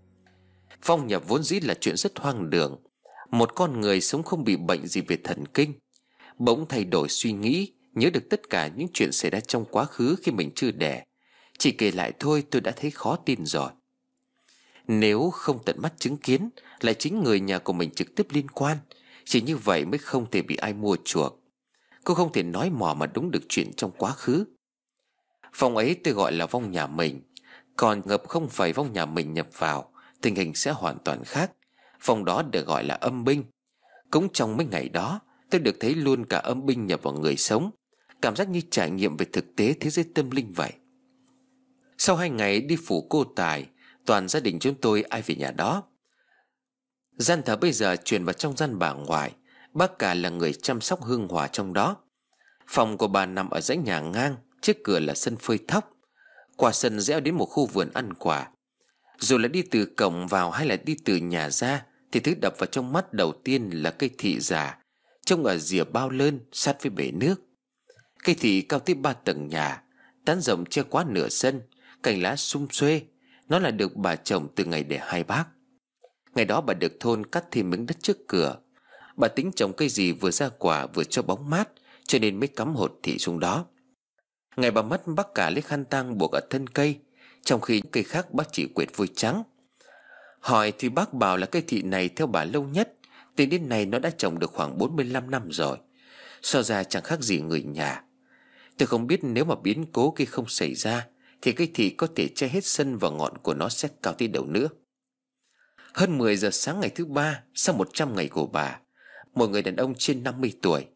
Phong nhập vốn dĩ là chuyện rất hoang đường. Một con người sống không bị bệnh gì về thần kinh, bỗng thay đổi suy nghĩ, nhớ được tất cả những chuyện xảy ra trong quá khứ khi mình chưa đẻ. Chỉ kể lại thôi tôi đã thấy khó tin rồi. Nếu không tận mắt chứng kiến, lại chính người nhà của mình trực tiếp liên quan, chỉ như vậy mới không thể bị ai mua chuộc. Cô không thể nói mò mà đúng được chuyện trong quá khứ. Phòng ấy tôi gọi là vong nhà mình, còn ngập không phải vong nhà mình nhập vào, tình hình sẽ hoàn toàn khác. Phòng đó được gọi là âm binh. Cũng trong mấy ngày đó, tôi được thấy luôn cả âm binh nhập vào người sống, cảm giác như trải nghiệm về thực tế thế giới tâm linh vậy. Sau 2 ngày đi phủ cô Tài, toàn gia đình chúng tôi ai về nhà đó. Gian thờ bây giờ chuyển vào trong gian bà ngoại. Bác cả là người chăm sóc hương hỏa trong đó. Phòng của bà nằm ở dãy nhà ngang, trước cửa là sân phơi thóc. Qua sân rẽ đến một khu vườn ăn quả. Dù là đi từ cổng vào hay là đi từ nhà ra, thì thứ đập vào trong mắt đầu tiên là cây thị già, trông ở rìa bao lơn sát với bể nước. Cây thị cao tới 3 tầng nhà, tán rộng che quá nửa sân, cành lá sum xuê. Nó là được bà trồng từ ngày đẻ hai bác. Ngày đó bà được thôn cắt thêm miếng đất trước cửa. Bà tính trồng cây gì vừa ra quả vừa cho bóng mát, cho nên mới cắm hột thị xuống đó. Ngày bà mất, bác cả lấy khăn tang buộc ở thân cây, trong khi cây khác bác chỉ quệt vôi trắng. Hỏi thì bác bảo là cây thị này theo bà lâu nhất, tính đến nay nó đã trồng được khoảng 45 năm rồi. So ra chẳng khác gì người nhà. Tôi không biết nếu mà biến cố kia không xảy ra thì cây thị có thể che hết sân và ngọn của nó sẽ cao tới đầu nữa. Hơn 10 giờ sáng ngày thứ ba, sau 100 ngày của bà, một người đàn ông trên 50 tuổi,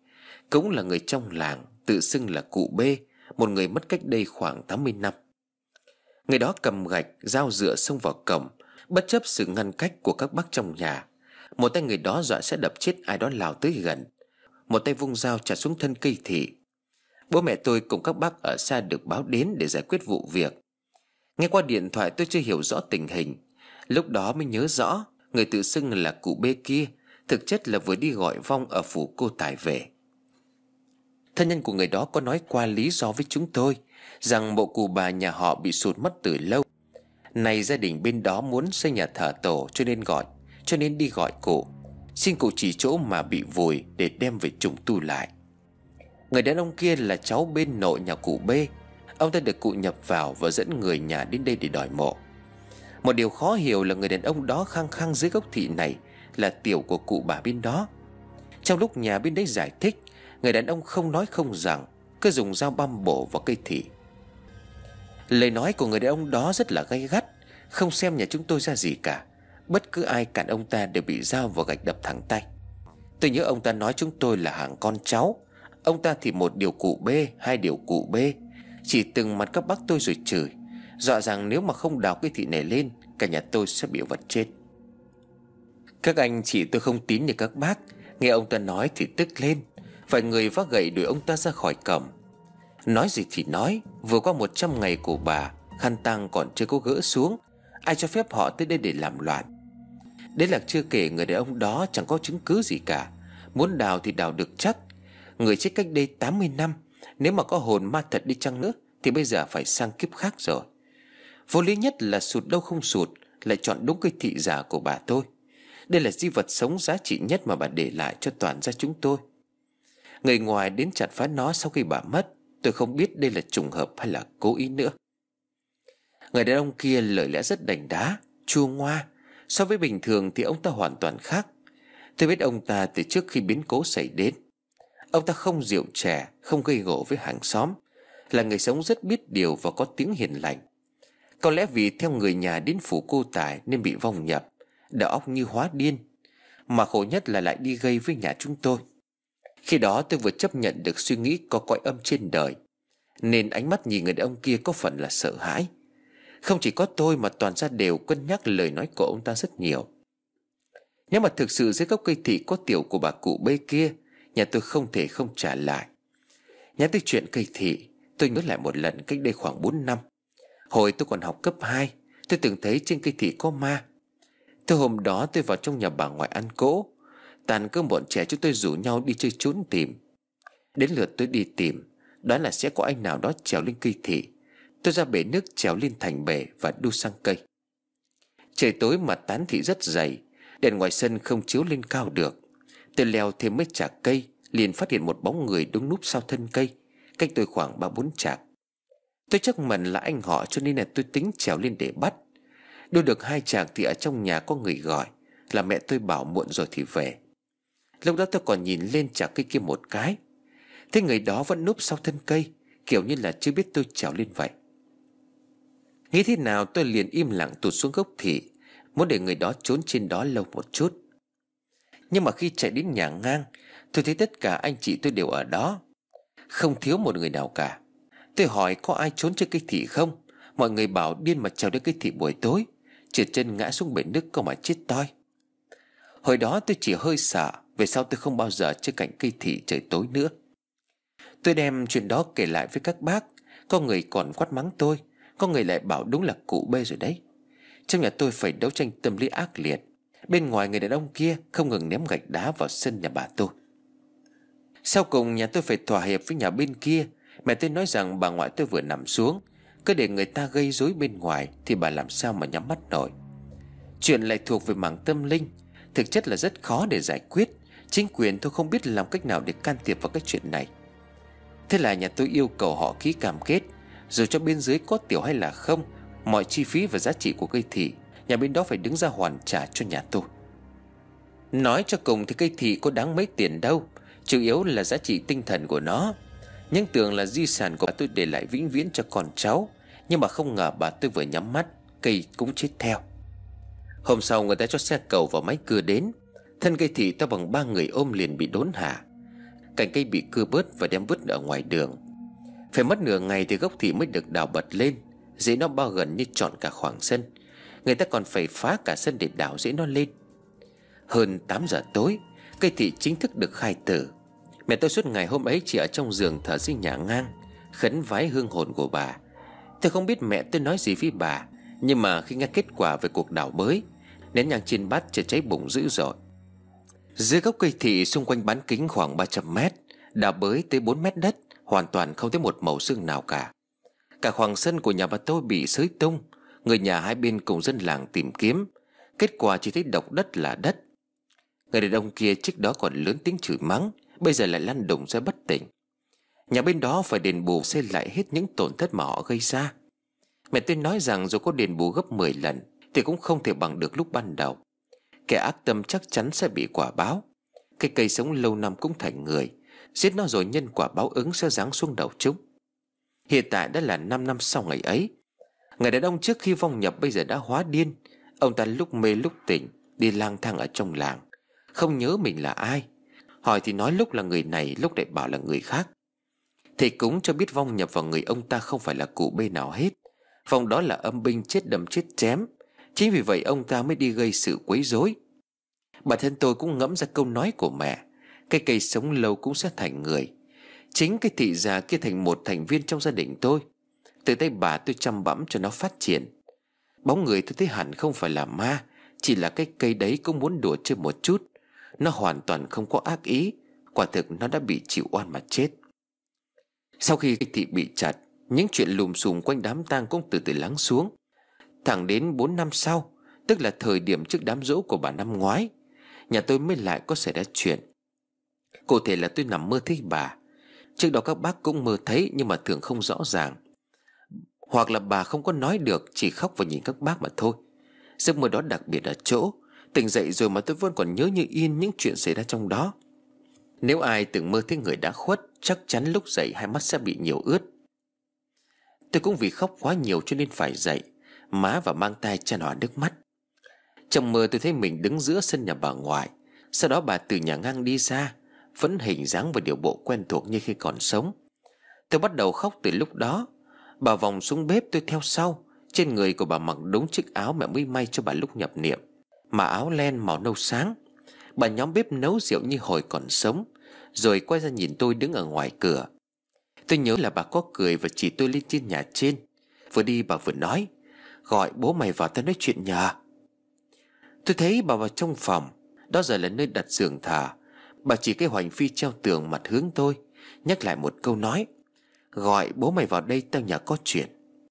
cũng là người trong làng, tự xưng là cụ B, một người mất cách đây khoảng 80 năm. Người đó cầm gạch, dao dựa xông vào cổng, bất chấp sự ngăn cách của các bác trong nhà. Một tay người đó dọa sẽ đập chết ai đó lao tới gần, một tay vung dao chặt xuống thân cây thị. Bố mẹ tôi cùng các bác ở xa được báo đến để giải quyết vụ việc. Nghe qua điện thoại tôi chưa hiểu rõ tình hình, lúc đó mới nhớ rõ người tự xưng là cụ B kia thực chất là vừa đi gọi vong ở phủ cô Tài về. Thân nhân của người đó có nói qua lý do với chúng tôi rằng mộ cụ bà nhà họ bị sụt mất từ lâu. Này gia đình bên đó muốn xây nhà thờ tổ cho nên đi gọi cụ, xin cụ chỉ chỗ mà bị vùi để đem về trùng tu lại. Người đàn ông kia là cháu bên nội nhà cụ B. Ông ta được cụ nhập vào và dẫn người nhà đến đây để đòi mộ. Một điều khó hiểu là người đàn ông đó khăng khăng dưới gốc thị này là tiểu của cụ bà bên đó. Trong lúc nhà bên đấy giải thích, người đàn ông không nói không rằng, cứ dùng dao băm bổ vào cây thị. Lời nói của người đàn ông đó rất là gay gắt, không xem nhà chúng tôi ra gì cả. Bất cứ ai cản ông ta đều bị dao và gạch đập thẳng tay. Tôi nhớ ông ta nói chúng tôi là hàng con cháu. Ông ta thì một điều cụ B, hai điều cụ B, chỉ từng mặt các bác tôi rồi chửi, dọa rằng nếu mà không đào cái thị này lên, cả nhà tôi sẽ bị vật chết. Các anh chị tôi không tín như các bác, nghe ông ta nói thì tức lên, vài người vác gậy đuổi ông ta ra khỏi cổng. Nói gì thì nói, vừa qua 100 ngày của bà, khăn tang còn chưa có gỡ xuống, ai cho phép họ tới đây để làm loạn. Đấy là chưa kể người đàn ông đó chẳng có chứng cứ gì cả, muốn đào thì đào được chắc. Người chết cách đây 80 năm, nếu mà có hồn ma thật đi chăng nữa thì bây giờ phải sang kiếp khác rồi. Vô lý nhất là sụt đâu không sụt, lại chọn đúng cây thị giả của bà tôi. Đây là di vật sống giá trị nhất mà bà để lại cho toàn gia chúng tôi. Người ngoài đến chặt phá nó sau khi bà mất, tôi không biết đây là trùng hợp hay là cố ý nữa. Người đàn ông kia lời lẽ rất đành đá, chua ngoa. So với bình thường thì ông ta hoàn toàn khác. Tôi biết ông ta từ trước khi biến cố xảy đến. Ông ta không rượu chè, không gây gổ với hàng xóm, là người sống rất biết điều và có tiếng hiền lành. Có lẽ vì theo người nhà đến phủ cô Tài nên bị vong nhập, đầu óc như hóa điên. Mà khổ nhất là lại đi gây với nhà chúng tôi. Khi đó tôi vừa chấp nhận được suy nghĩ có cõi âm trên đời, nên ánh mắt nhìn người đàn ông kia có phần là sợ hãi. Không chỉ có tôi mà toàn gia đều cân nhắc lời nói của ông ta rất nhiều. Nếu mà thực sự dưới gốc cây thị có tiểu của bà cụ B kia, nhà tôi không thể không trả lại. Nhắc tới chuyện cây thị, tôi nhớ lại một lần cách đây khoảng 4 năm. Hồi tôi còn học cấp 2, tôi từng thấy trên cây thị có ma. Từ hôm đó tôi vào trong nhà bà ngoại ăn cỗ. Tàn cơm bọn trẻ chúng tôi rủ nhau đi chơi trốn tìm. Đến lượt tôi đi tìm, đoán là sẽ có anh nào đó trèo lên cây thị. Tôi ra bể nước trèo lên thành bể và đu sang cây. Trời tối mà tán thị rất dày, đèn ngoài sân không chiếu lên cao được. Tôi leo thêm mấy chạc cây, liền phát hiện một bóng người đứng núp sau thân cây, cách tôi khoảng 3-4 chạc. Tôi chắc mần là anh họ cho nên là tôi tính trèo lên để bắt. Đu được 2 chạc thì ở trong nhà có người gọi, là mẹ tôi bảo muộn rồi thì về. Lúc đó tôi còn nhìn lên chạc cây kia một cái, thế người đó vẫn núp sau thân cây, kiểu như là chưa biết tôi trèo lên vậy. Nghĩ thế nào tôi liền im lặng tụt xuống gốc thị, muốn để người đó trốn trên đó lâu một chút. Nhưng mà khi chạy đến nhà ngang, tôi thấy tất cả anh chị tôi đều ở đó, không thiếu một người nào cả. Tôi hỏi có ai trốn trên cây thị không. Mọi người bảo điên mà trèo đến cây thị buổi tối, trượt chân ngã xuống bể nước có mà chết toi. Hồi đó tôi chỉ hơi sợ, về sau tôi không bao giờ chơi cạnh cây thị trời tối nữa. Tôi đem chuyện đó kể lại với các bác. Có người còn quát mắng tôi, có người lại bảo đúng là cụ B rồi đấy. Trong nhà tôi phải đấu tranh tâm lý ác liệt. Bên ngoài người đàn ông kia không ngừng ném gạch đá vào sân nhà bà tôi. Sau cùng nhà tôi phải thỏa hiệp với nhà bên kia. Mẹ tôi nói rằng bà ngoại tôi vừa nằm xuống, cứ để người ta gây rối bên ngoài thì bà làm sao mà nhắm mắt nổi. Chuyện lại thuộc về mảng tâm linh, thực chất là rất khó để giải quyết. Chính quyền tôi không biết làm cách nào để can thiệp vào cái chuyện này. Thế là nhà tôi yêu cầu họ ký cam kết, dù cho bên dưới có tiểu hay là không, mọi chi phí và giá trị của cây thị, nhà bên đó phải đứng ra hoàn trả cho nhà tôi. Nói cho cùng thì cây thị có đáng mấy tiền đâu, chủ yếu là giá trị tinh thần của nó. Nhưng tưởng là di sản của bà tôi để lại vĩnh viễn cho con cháu, nhưng mà không ngờ bà tôi vừa nhắm mắt, cây cũng chết theo. Hôm sau người ta cho xe cầu và máy cưa đến. Thân cây thị to bằng 3 người ôm liền bị đốn hạ. Cành cây bị cưa bớt và đem vứt ở ngoài đường. Phải mất nửa ngày thì gốc thị mới được đào bật lên. Rễ nó bao gần như trọn cả khoảng sân. Người ta còn phải phá cả sân để đào rễ nó lên. Hơn 8 giờ tối, cây thị chính thức được khai tử. Mẹ tôi suốt ngày hôm ấy chỉ ở trong giường thở dưới nhà ngang, khấn vái hương hồn của bà. Tôi không biết mẹ tôi nói gì với bà, nhưng mà khi nghe kết quả về cuộc đào mới, nén nhang trên bát chợt cháy bùng dữ dội. Dưới gốc cây thị xung quanh bán kính khoảng 300 mét, đào bới tới 4 mét đất, hoàn toàn không thấy một mẩu xương nào cả. Cả khoảng sân của nhà bà tôi bị xới tung. Người nhà hai bên cùng dân làng tìm kiếm. Kết quả chỉ thấy độc đất là đất. Người đàn ông kia trước đó còn lớn tiếng chửi mắng, bây giờ lại lăn đùng ra bất tỉnh. Nhà bên đó phải đền bù xây lại hết những tổn thất mà họ gây ra. Mẹ tôi nói rằng dù có đền bù gấp 10 lần thì cũng không thể bằng được lúc ban đầu. Kẻ ác tâm chắc chắn sẽ bị quả báo. Cái cây sống lâu năm cũng thành người, giết nó rồi nhân quả báo ứng sẽ giáng xuống đầu chúng. Hiện tại đã là 5 năm sau ngày ấy. Người đàn ông trước khi vong nhập bây giờ đã hóa điên. Ông ta lúc mê lúc tỉnh, đi lang thang ở trong làng, không nhớ mình là ai. Hỏi thì nói lúc là người này, lúc lại bảo là người khác. Thầy cúng cho biết vong nhập vào người ông ta không phải là cụ bê nào hết. Vong đó là âm binh chết đâm chết chém. Chính vì vậy ông ta mới đi gây sự quấy rối. Bản thân tôi cũng ngẫm ra câu nói của mẹ, cái cây sống lâu cũng sẽ thành người. Chính cái thị già kia thành một thành viên trong gia đình tôi. Từ tay bà tôi chăm bẵm cho nó phát triển. Bóng người tôi thấy hẳn không phải là ma, chỉ là cái cây đấy cũng muốn đùa chơi một chút. Nó hoàn toàn không có ác ý. Quả thực nó đã bị chịu oan mà chết. Sau khi cái thị bị chặt, những chuyện lùm xùm quanh đám tang cũng từ từ lắng xuống. Thẳng đến 4 năm sau, tức là thời điểm trước đám giỗ của bà năm ngoái, nhà tôi mới lại có xảy ra chuyện. Cụ thể là tôi nằm mơ thấy bà. Trước đó các bác cũng mơ thấy, nhưng mà thường không rõ ràng. Hoặc là bà không có nói được, chỉ khóc và nhìn các bác mà thôi. Giấc mơ đó đặc biệt ở chỗ tỉnh dậy rồi mà tôi vẫn còn nhớ như in những chuyện xảy ra trong đó. Nếu ai từng mơ thấy người đã khuất, chắc chắn lúc dậy hai mắt sẽ bị nhiều ướt. Tôi cũng vì khóc quá nhiều cho nên phải dậy, má và mang tay chan hòa nước mắt. Trong mơ tôi thấy mình đứng giữa sân nhà bà ngoại. Sau đó bà từ nhà ngang đi ra, vẫn hình dáng và điệu bộ quen thuộc như khi còn sống. Tôi bắt đầu khóc từ lúc đó. Bà vòng xuống bếp, tôi theo sau. Trên người của bà mặc đúng chiếc áo mẹ mới may cho bà lúc nhập niệm, mà áo len màu nâu sáng. Bà nhóm bếp nấu rượu như hồi còn sống, rồi quay ra nhìn tôi đứng ở ngoài cửa. Tôi nhớ là bà có cười và chỉ tôi lên trên nhà trên. Vừa đi bà vừa nói: "Gọi bố mày vào tao nói chuyện nhờ." Tôi thấy bà vào trong phòng. Đó giờ là nơi đặt giường thờ. Bà chỉ cái hoành phi treo tường mặt hướng tôi, nhắc lại một câu nói: "Gọi bố mày vào đây, tao nhờ có chuyện."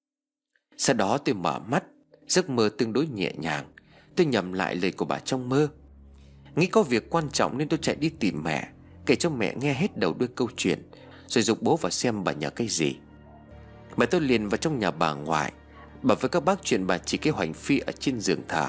Sau đó tôi mở mắt. Giấc mơ tương đối nhẹ nhàng. Tôi nhầm lại lời của bà trong mơ. Nghĩ có việc quan trọng nên tôi chạy đi tìm mẹ, kể cho mẹ nghe hết đầu đuôi câu chuyện, rồi giục bố vào xem bà nhờ cái gì. Mẹ tôi liền vào trong nhà bà ngoại. Bà với các bác chuyện bà chỉ cái hoành phi ở trên giường thờ.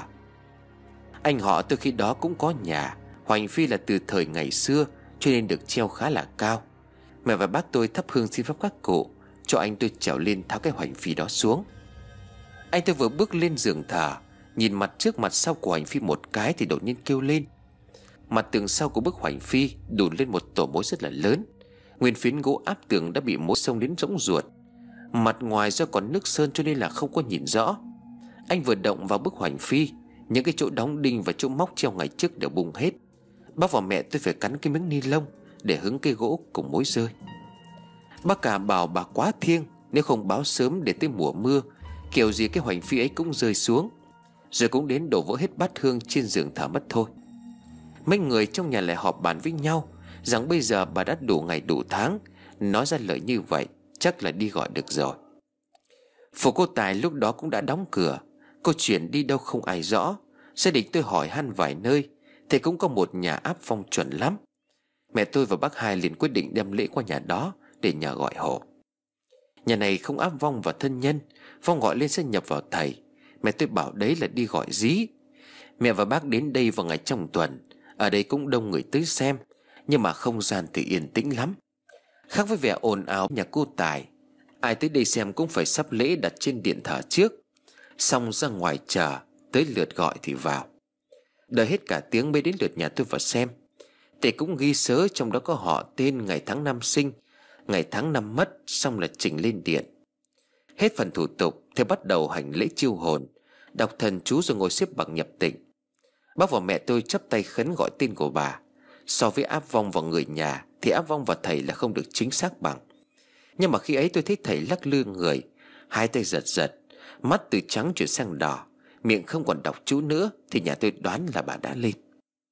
Anh họ tôi khi đó cũng có nhà. Hoành phi là từ thời ngày xưa, cho nên được treo khá là cao. Mẹ và bác tôi thắp hương xin phép các cụ, cho anh tôi trèo lên tháo cái hoành phi đó xuống. Anh tôi vừa bước lên giường thờ, nhìn mặt trước mặt sau của hoành phi một cái thì đột nhiên kêu lên. Mặt tường sau của bức hoành phi đùn lên một tổ mối rất là lớn. Nguyên phiến gỗ áp tường đã bị mối xông đến rỗng ruột. Mặt ngoài do còn nước sơn cho nên là không có nhìn rõ. Anh vừa động vào bức hoành phi, những cái chỗ đóng đinh và chỗ móc treo ngày trước đều bung hết. Bác và mẹ tôi phải cắn cái miếng ni lông để hứng cây gỗ cùng mối rơi. Bác cả bảo bà quá thiêng, nếu không báo sớm để tới mùa mưa, kiểu gì cái hoành phi ấy cũng rơi xuống, rồi cũng đến đổ vỡ hết bát hương trên giường thờ mất thôi. Mấy người trong nhà lại họp bàn với nhau rằng bây giờ bà đã đủ ngày đủ tháng. Nói ra lời như vậy chắc là đi gọi được rồi. Phủ cô Tài lúc đó cũng đã đóng cửa. Câu chuyện đi đâu không ai rõ. Gia đình tôi hỏi han vài nơi thì cũng có một nhà áp phong chuẩn lắm. Mẹ tôi và bác hai liền quyết định đem lễ qua nhà đó để nhờ gọi hộ. Nhà này không áp vong vào thân nhân, vong gọi lên sẽ nhập vào thầy. Mẹ tôi bảo đấy là đi gọi dí. Mẹ và bác đến đây vào ngày trong tuần. Ở đây cũng đông người tới xem, nhưng mà không gian thì yên tĩnh lắm. Khác với vẻ ồn ào nhà cô Tài, ai tới đây xem cũng phải sắp lễ đặt trên điện thờ trước, xong ra ngoài chờ, tới lượt gọi thì vào. Đợi hết cả tiếng mới đến lượt nhà tôi vào xem. Thầy cũng ghi sớ, trong đó có họ tên, ngày tháng năm sinh, ngày tháng năm mất, xong là trình lên điện. Hết phần thủ tục, thầy bắt đầu hành lễ chiêu hồn, đọc thần chú rồi ngồi xếp bằng nhập tịnh. Bác và mẹ tôi chắp tay khấn gọi tên của bà. So với áp vong vào người nhà thì áp vong vào thầy là không được chính xác bằng. Nhưng mà khi ấy tôi thấy thầy lắc lư người, hai tay giật giật, mắt từ trắng chuyển sang đỏ, miệng không còn đọc chú nữa, thì nhà tôi đoán là bà đã lên.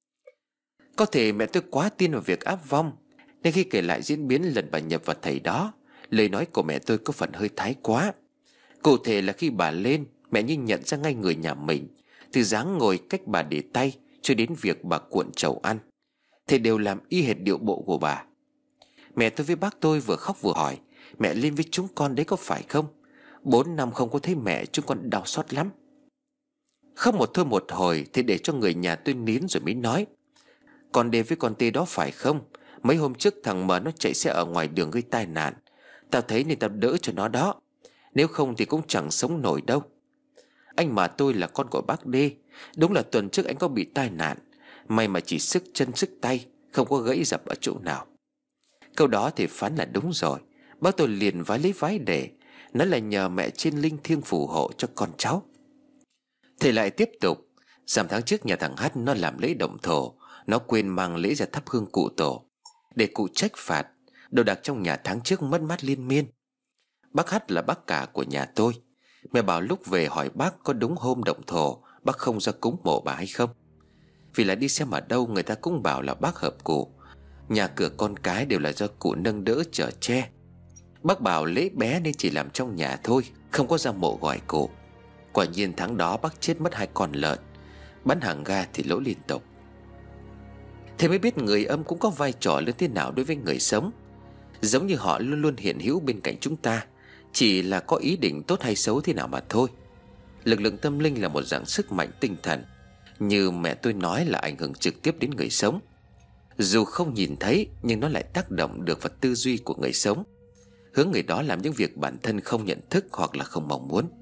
Có thể mẹ tôi quá tin vào việc áp vong, nên khi kể lại diễn biến lần bà nhập vào thầy đó, lời nói của mẹ tôi có phần hơi thái quá. Cụ thể là khi bà lên, mẹ như nhận ra ngay người nhà mình, từ dáng ngồi, cách bà để tay, cho đến việc bà cuộn chầu ăn, thầy đều làm y hệt điệu bộ của bà. Mẹ tôi với bác tôi vừa khóc vừa hỏi: mẹ lên với chúng con đấy có phải không? 4 năm không có thấy mẹ, chúng con đau xót lắm. Khóc một thôi một hồi, thì để cho người nhà tôi nín rồi mới nói: con đến với con Tê đó phải không? Mấy hôm trước thằng Mờ nó chạy xe ở ngoài đường gây tai nạn, tao thấy nên tao đỡ cho nó đó, nếu không thì cũng chẳng sống nổi đâu. Anh mà tôi là con của bác Đê. Đúng là tuần trước anh có bị tai nạn, may mà chỉ sức chân sức tay, không có gãy dập ở chỗ nào. Câu đó thì phán là đúng rồi. Bác tôi liền vái lấy vái để, nói là nhờ mẹ trên linh thiêng phù hộ cho con cháu. Thầy lại tiếp tục: rằm tháng trước nhà thằng Hát nó làm lễ động thổ, nó quên mang lễ ra thắp hương cụ tổ, để cụ trách phạt. Đồ đạc trong nhà tháng trước mất mát liên miên. Bác Hát là bác cả của nhà tôi. Mẹ bảo lúc về hỏi bác có đúng hôm động thổ bác không ra cúng mộ bà hay không. Vì là đi xem ở đâu người ta cũng bảo là bác hợp cụ, nhà cửa con cái đều là do cụ nâng đỡ chở che. Bác bảo lễ bé nên chỉ làm trong nhà thôi, không có ra mộ gọi cụ. Quả nhiên tháng đó bác chết mất 2 con lợn, bán hàng ga thì lỗ liên tục. Thế mới biết người âm cũng có vai trò lớn thế nào đối với người sống. Giống như họ luôn luôn hiện hữu bên cạnh chúng ta, chỉ là có ý định tốt hay xấu thế nào mà thôi. Lực lượng tâm linh là một dạng sức mạnh tinh thần, như mẹ tôi nói là ảnh hưởng trực tiếp đến người sống. Dù không nhìn thấy nhưng nó lại tác động được vào tư duy của người sống, hướng người đó làm những việc bản thân không nhận thức hoặc là không mong muốn.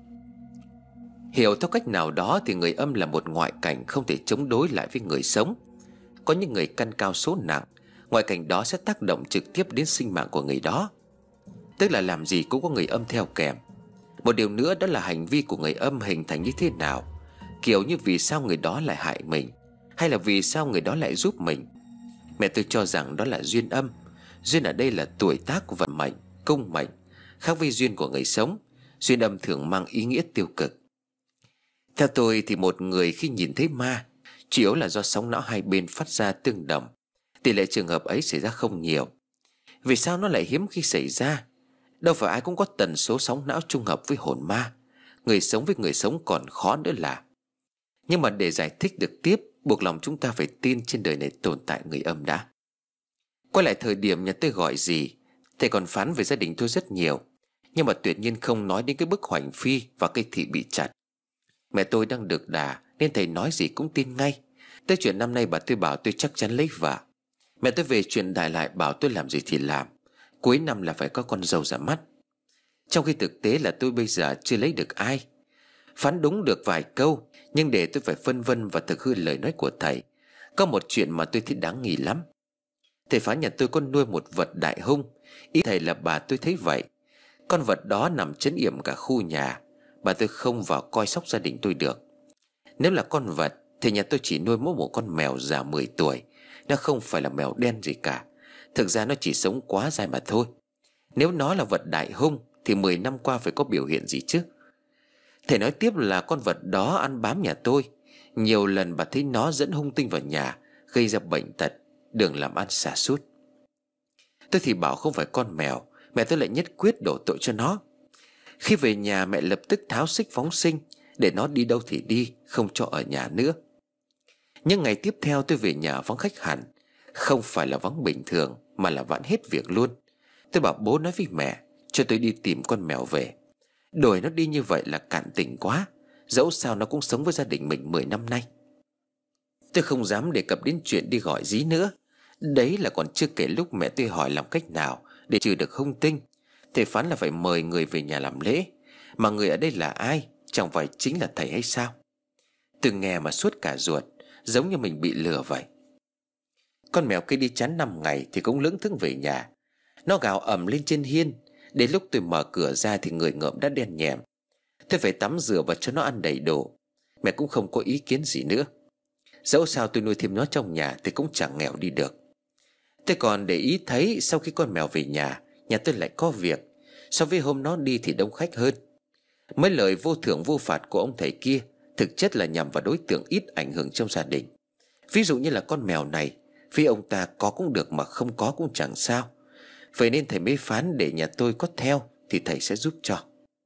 Hiểu theo cách nào đó thì người âm là một ngoại cảnh không thể chống đối lại với người sống. Có những người căn cao số nặng, ngoại cảnh đó sẽ tác động trực tiếp đến sinh mạng của người đó. Tức là làm gì cũng có người âm theo kèm. Một điều nữa đó là hành vi của người âm hình thành như thế nào, kiểu như vì sao người đó lại hại mình, hay là vì sao người đó lại giúp mình. Mẹ tôi cho rằng đó là duyên âm. Duyên ở đây là tuổi tác, vận mệnh, cung mệnh. Khác với duyên của người sống, duyên âm thường mang ý nghĩa tiêu cực. Theo tôi thì một người khi nhìn thấy ma, chủ yếu là do sóng não hai bên phát ra tương đồng. Tỷ lệ trường hợp ấy xảy ra không nhiều. Vì sao nó lại hiếm khi xảy ra? Đâu phải ai cũng có tần số sóng não trung hợp với hồn ma. Người sống với người sống còn khó nữa là. Nhưng mà để giải thích được tiếp, buộc lòng chúng ta phải tin trên đời này tồn tại người âm đã. Quay lại thời điểm nhà tôi gọi gì, thầy còn phán về gia đình tôi rất nhiều, nhưng mà tuyệt nhiên không nói đến cái bức hoành phi và cây thị bị chặt. Mẹ tôi đang được đà nên thầy nói gì cũng tin ngay. Tới chuyện năm nay bà tôi bảo tôi chắc chắn lấy vợ. Mẹ tôi về truyền đại lại bảo tôi làm gì thì làm, cuối năm là phải có con dâu ra mắt. Trong khi thực tế là tôi bây giờ chưa lấy được ai. Phán đúng được vài câu, nhưng để tôi phải phân vân và thực hư lời nói của thầy, có một chuyện mà tôi thấy đáng nghi lắm. Thầy phán nhà tôi có nuôi một vật đại hung. Ý thầy là bà tôi thấy vậy. Con vật đó nằm trấn yểm cả khu nhà. Bà tôi không vào coi sóc gia đình tôi được. Nếu là con vật thì nhà tôi chỉ nuôi mỗi một con mèo già 10 tuổi. Nó không phải là mèo đen gì cả. Thực ra nó chỉ sống quá dài mà thôi. Nếu nó là vật đại hung thì 10 năm qua phải có biểu hiện gì chứ. Thầy nói tiếp là con vật đó ăn bám nhà tôi. Nhiều lần bà thấy nó dẫn hung tinh vào nhà, gây ra bệnh tật, đường làm ăn sa sút. Tôi thì bảo không phải con mèo, mẹ tôi lại nhất quyết đổ tội cho nó. Khi về nhà mẹ lập tức tháo xích phóng sinh, để nó đi đâu thì đi, không cho ở nhà nữa. Nhưng ngày tiếp theo tôi về nhà vắng khách hẳn. Không phải là vắng bình thường, mà là vãn hết việc luôn. Tôi bảo bố nói với mẹ cho tôi đi tìm con mèo về. Đuổi nó đi như vậy là cạn tình quá. Dẫu sao nó cũng sống với gia đình mình 10 năm nay. Tôi không dám đề cập đến chuyện đi gọi dí nữa. Đấy là còn chưa kể lúc mẹ tôi hỏi làm cách nào để trừ được hung tinh. Thầy phán là phải mời người về nhà làm lễ. Mà người ở đây là ai? Chẳng phải chính là thầy hay sao? Tôi nghe mà suốt cả ruột, giống như mình bị lừa vậy. Con mèo kia đi chán 5 ngày thì cũng lững thững về nhà. Nó gào ầm lên trên hiên. Đến lúc tôi mở cửa ra thì người ngợm đã đen nhèm. Tôi phải tắm rửa và cho nó ăn đầy đủ. Mẹ cũng không có ý kiến gì nữa. Dẫu sao tôi nuôi thêm nó trong nhà thì cũng chẳng nghèo đi được. Tôi còn để ý thấy sau khi con mèo về nhà, nhà tôi lại có việc. So với hôm nó đi thì đông khách hơn. Mấy lời vô thưởng vô phạt của ông thầy kia thực chất là nhằm vào đối tượng ít ảnh hưởng trong gia đình. Ví dụ như là con mèo này, vì ông ta có cũng được mà không có cũng chẳng sao. Vậy nên thầy mới phán để nhà tôi có theo thì thầy sẽ giúp cho.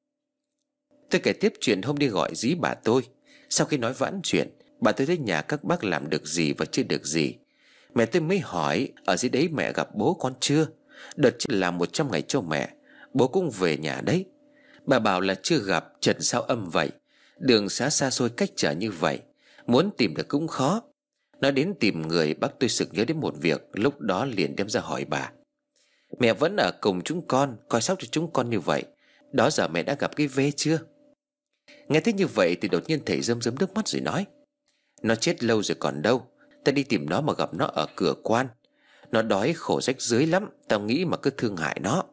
Tôi kể tiếp chuyện hôm đi gọi dí bà tôi. Sau khi nói vãn chuyện, bà tôi thấy nhà các bác làm được gì và chưa được gì. Mẹ tôi mới hỏi ở dưới đấy mẹ gặp bố con chưa. Đợt trước làm 100 ngày cho mẹ, bố cũng về nhà đấy. Bà bảo là chưa gặp, trần sao âm vậy. Đường xá xa xôi cách trở như vậy, muốn tìm được cũng khó. Nói đến tìm người, bác tôi sực nhớ đến một việc. Lúc đó liền đem ra hỏi bà. Mẹ vẫn ở cùng chúng con, coi sóc cho chúng con như vậy. Đó giờ mẹ đã gặp cái ve chưa? Nghe thấy như vậy thì đột nhiên thầy rơm rớm nước mắt rồi nói. Nó chết lâu rồi còn đâu. Ta đi tìm nó mà gặp nó ở cửa quan. Nó đói khổ rách rưới lắm. Tao nghĩ mà cứ thương hại nó.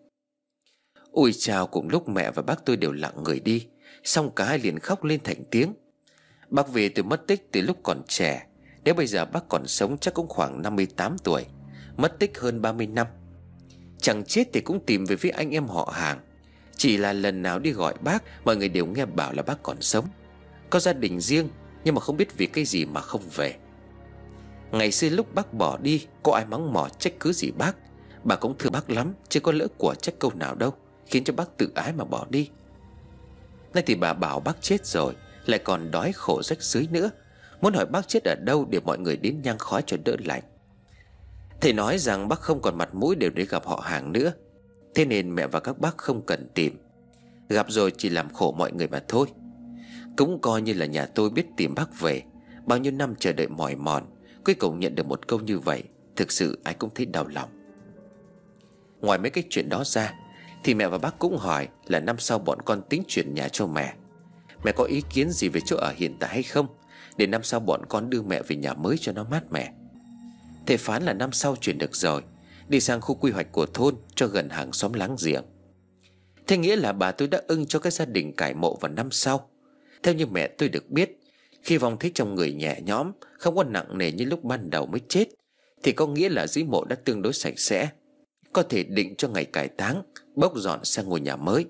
Ôi chào, cùng lúc mẹ và bác tôi đều lặng người đi. Xong cả hai liền khóc lên thành tiếng. Bác về từ mất tích từ lúc còn trẻ. Nếu bây giờ bác còn sống chắc cũng khoảng 58 tuổi. Mất tích hơn 30 năm. Chẳng chết thì cũng tìm về với anh em họ hàng. Chỉ là lần nào đi gọi bác, mọi người đều nghe bảo là bác còn sống, có gia đình riêng, nhưng mà không biết vì cái gì mà không về. Ngày xưa lúc bác bỏ đi, có ai mắng mỏ trách cứ gì bác. Bà cũng thương bác lắm, chứ có lỡ của trách câu nào đâu, khiến cho bác tự ái mà bỏ đi. Nay thì bà bảo bác chết rồi, lại còn đói khổ rách rưới nữa, muốn hỏi bác chết ở đâu để mọi người đến nhang khói cho đỡ lạnh. Thầy nói rằng bác không còn mặt mũi để gặp họ hàng nữa. Thế nên mẹ và các bác không cần tìm. Gặp rồi chỉ làm khổ mọi người mà thôi. Cũng coi như là nhà tôi biết tìm bác về. Bao nhiêu năm chờ đợi mỏi mòn, cuối cùng nhận được một câu như vậy, thực sự ai cũng thấy đau lòng. Ngoài mấy cái chuyện đó ra thì mẹ và bác cũng hỏi là năm sau bọn con tính chuyển nhà cho mẹ. Mẹ có ý kiến gì về chỗ ở hiện tại hay không, để năm sau bọn con đưa mẹ về nhà mới cho nó mát mẻ. Thầy phán là năm sau chuyển được rồi, đi sang khu quy hoạch của thôn cho gần hàng xóm láng giềng. Thế nghĩa là bà tôi đã ưng cho các gia đình cải mộ vào năm sau. Theo như mẹ tôi được biết, khi vong thấy trong người nhẹ nhõm, không có nặng nề như lúc ban đầu mới chết, thì có nghĩa là dưới mộ đã tương đối sạch sẽ, có thể định cho ngày cải táng, bốc dọn sang ngôi nhà mới.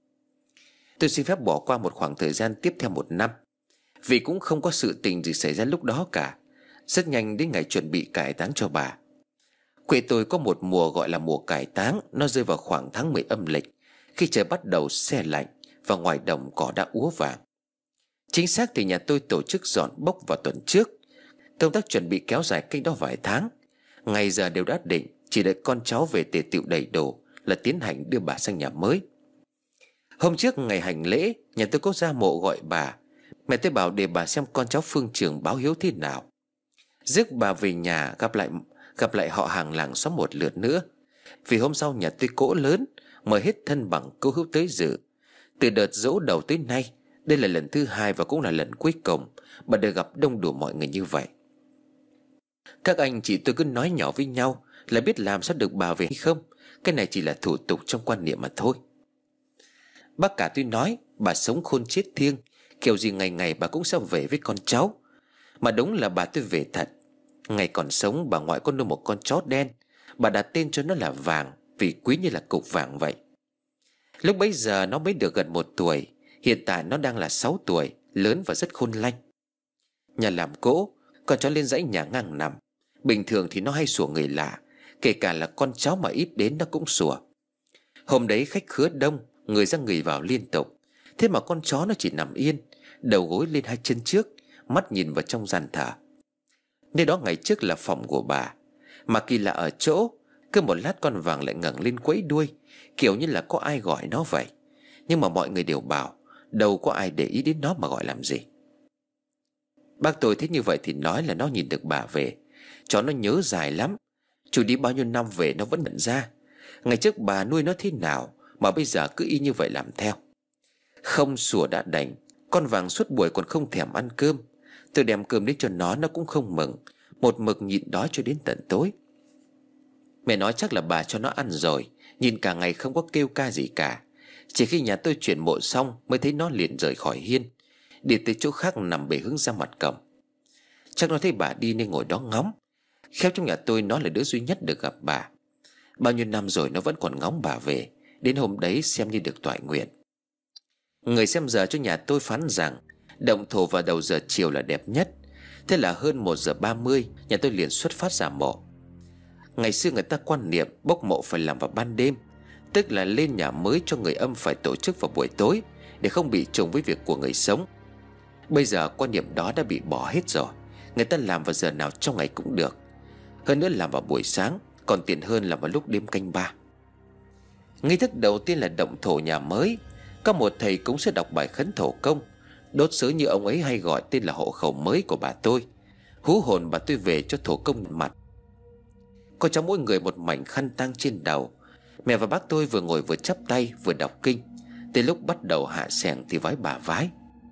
Tôi xin phép bỏ qua một khoảng thời gian tiếp theo 1 năm, vì cũng không có sự tình gì xảy ra lúc đó cả. Rất nhanh đến ngày chuẩn bị cải táng cho bà. Quê tôi có một mùa gọi là mùa cải táng. Nó rơi vào khoảng tháng 10 âm lịch, khi trời bắt đầu se lạnh và ngoài đồng cỏ đã úa vàng. Chính xác thì nhà tôi tổ chức dọn bốc vào tuần trước. Công tác chuẩn bị kéo dài cách đó vài tháng. Ngày giờ đều đã định, chỉ đợi con cháu về tề tựu đầy đủ là tiến hành đưa bà sang nhà mới. Hôm trước ngày hành lễ, nhà tôi có ra mộ gọi bà. Mẹ tôi bảo để bà xem con cháu phương trường báo hiếu thế nào, rước bà về nhà gặp lại họ hàng làng xóm một lượt nữa. Vì hôm sau nhà tôi cỗ lớn, mời hết thân bằng cô hữu tới dự. Từ đợt dỗ đầu tới nay, đây là lần thứ 2 và cũng là lần cuối cùng bà được gặp đông đủ mọi người như vậy. Các anh chị tôi cứ nói nhỏ với nhau là biết làm sao được bà về hay không. Cái này chỉ là thủ tục trong quan niệm mà thôi. Bác cả tôi nói bà sống khôn chết thiêng, kiểu gì ngày ngày bà cũng sẽ về với con cháu. Mà đúng là bà tôi về thật. Ngày còn sống bà ngoại có nuôi một con chó đen. Bà đặt tên cho nó là Vàng, vì quý như là cục vàng vậy. Lúc bấy giờ nó mới được gần 1 tuổi. Hiện tại nó đang là 6 tuổi, lớn và rất khôn lanh. Nhà làm cỗ, con chó lên dãy nhà ngang nằm. Bình thường thì nó hay sủa người lạ, kể cả là con cháu mà ít đến nó cũng sủa. Hôm đấy khách khứa đông, người ra người vào liên tục. Thế mà con chó nó chỉ nằm yên, đầu gối lên 2 chân trước, mắt nhìn vào trong gian thờ. Nơi đó ngày trước là phòng của bà. Mà kỳ lạ ở chỗ, cứ một lát con Vàng lại ngẩng lên quẫy đuôi, kiểu như là có ai gọi nó vậy. Nhưng mà mọi người đều bảo đâu có ai để ý đến nó mà gọi làm gì. Bác tôi thấy như vậy thì nói là nó nhìn được bà về. Chó nó nhớ dài lắm, chủ đi bao nhiêu năm về nó vẫn nhận ra. Ngày trước bà nuôi nó thế nào mà bây giờ cứ y như vậy làm theo. Không sủa đã đành, con Vàng suốt buổi còn không thèm ăn cơm. Tôi đem cơm đến cho nó cũng không mừng, một mực nhịn đói cho đến tận tối. Mẹ nói chắc là bà cho nó ăn rồi, nhìn cả ngày không có kêu ca gì cả. Chỉ khi nhà tôi chuyển mộ xong mới thấy nó liền rời khỏi hiên, đi tới chỗ khác nằm bề hướng ra mặt cổng. Chắc nó thấy bà đi nên ngồi đó ngóng. Khéo trong nhà tôi nó là đứa duy nhất được gặp bà. Bao nhiêu năm rồi nó vẫn còn ngóng bà về, đến hôm đấy xem như được toại nguyện. Người xem giờ cho nhà tôi phán rằng động thổ vào đầu giờ chiều là đẹp nhất. Thế là hơn 1:30 nhà tôi liền xuất phát ra mộ. Ngày xưa người ta quan niệm bốc mộ phải làm vào ban đêm, tức là lên nhà mới cho người âm phải tổ chức vào buổi tối, để không bị trùng với việc của người sống. Bây giờ quan niệm đó đã bị bỏ hết rồi. Người ta làm vào giờ nào trong ngày cũng được. Hơn nữa làm vào buổi sáng còn tiện hơn làm vào lúc đêm canh ba. Nghi thức đầu tiên là động thổ nhà mới. Có một thầy cũng sẽ đọc bài khấn thổ công, đốt sớ như ông ấy hay gọi tên là hộ khẩu mới của bà tôi, hú hồn bà tôi về cho thổ công mặt. Có cháu mỗi người một mảnh khăn tang trên đầu. Mẹ và bác tôi vừa ngồi vừa chắp tay vừa đọc kinh. Tới lúc bắt đầu hạ xẻng thì vái bà vái.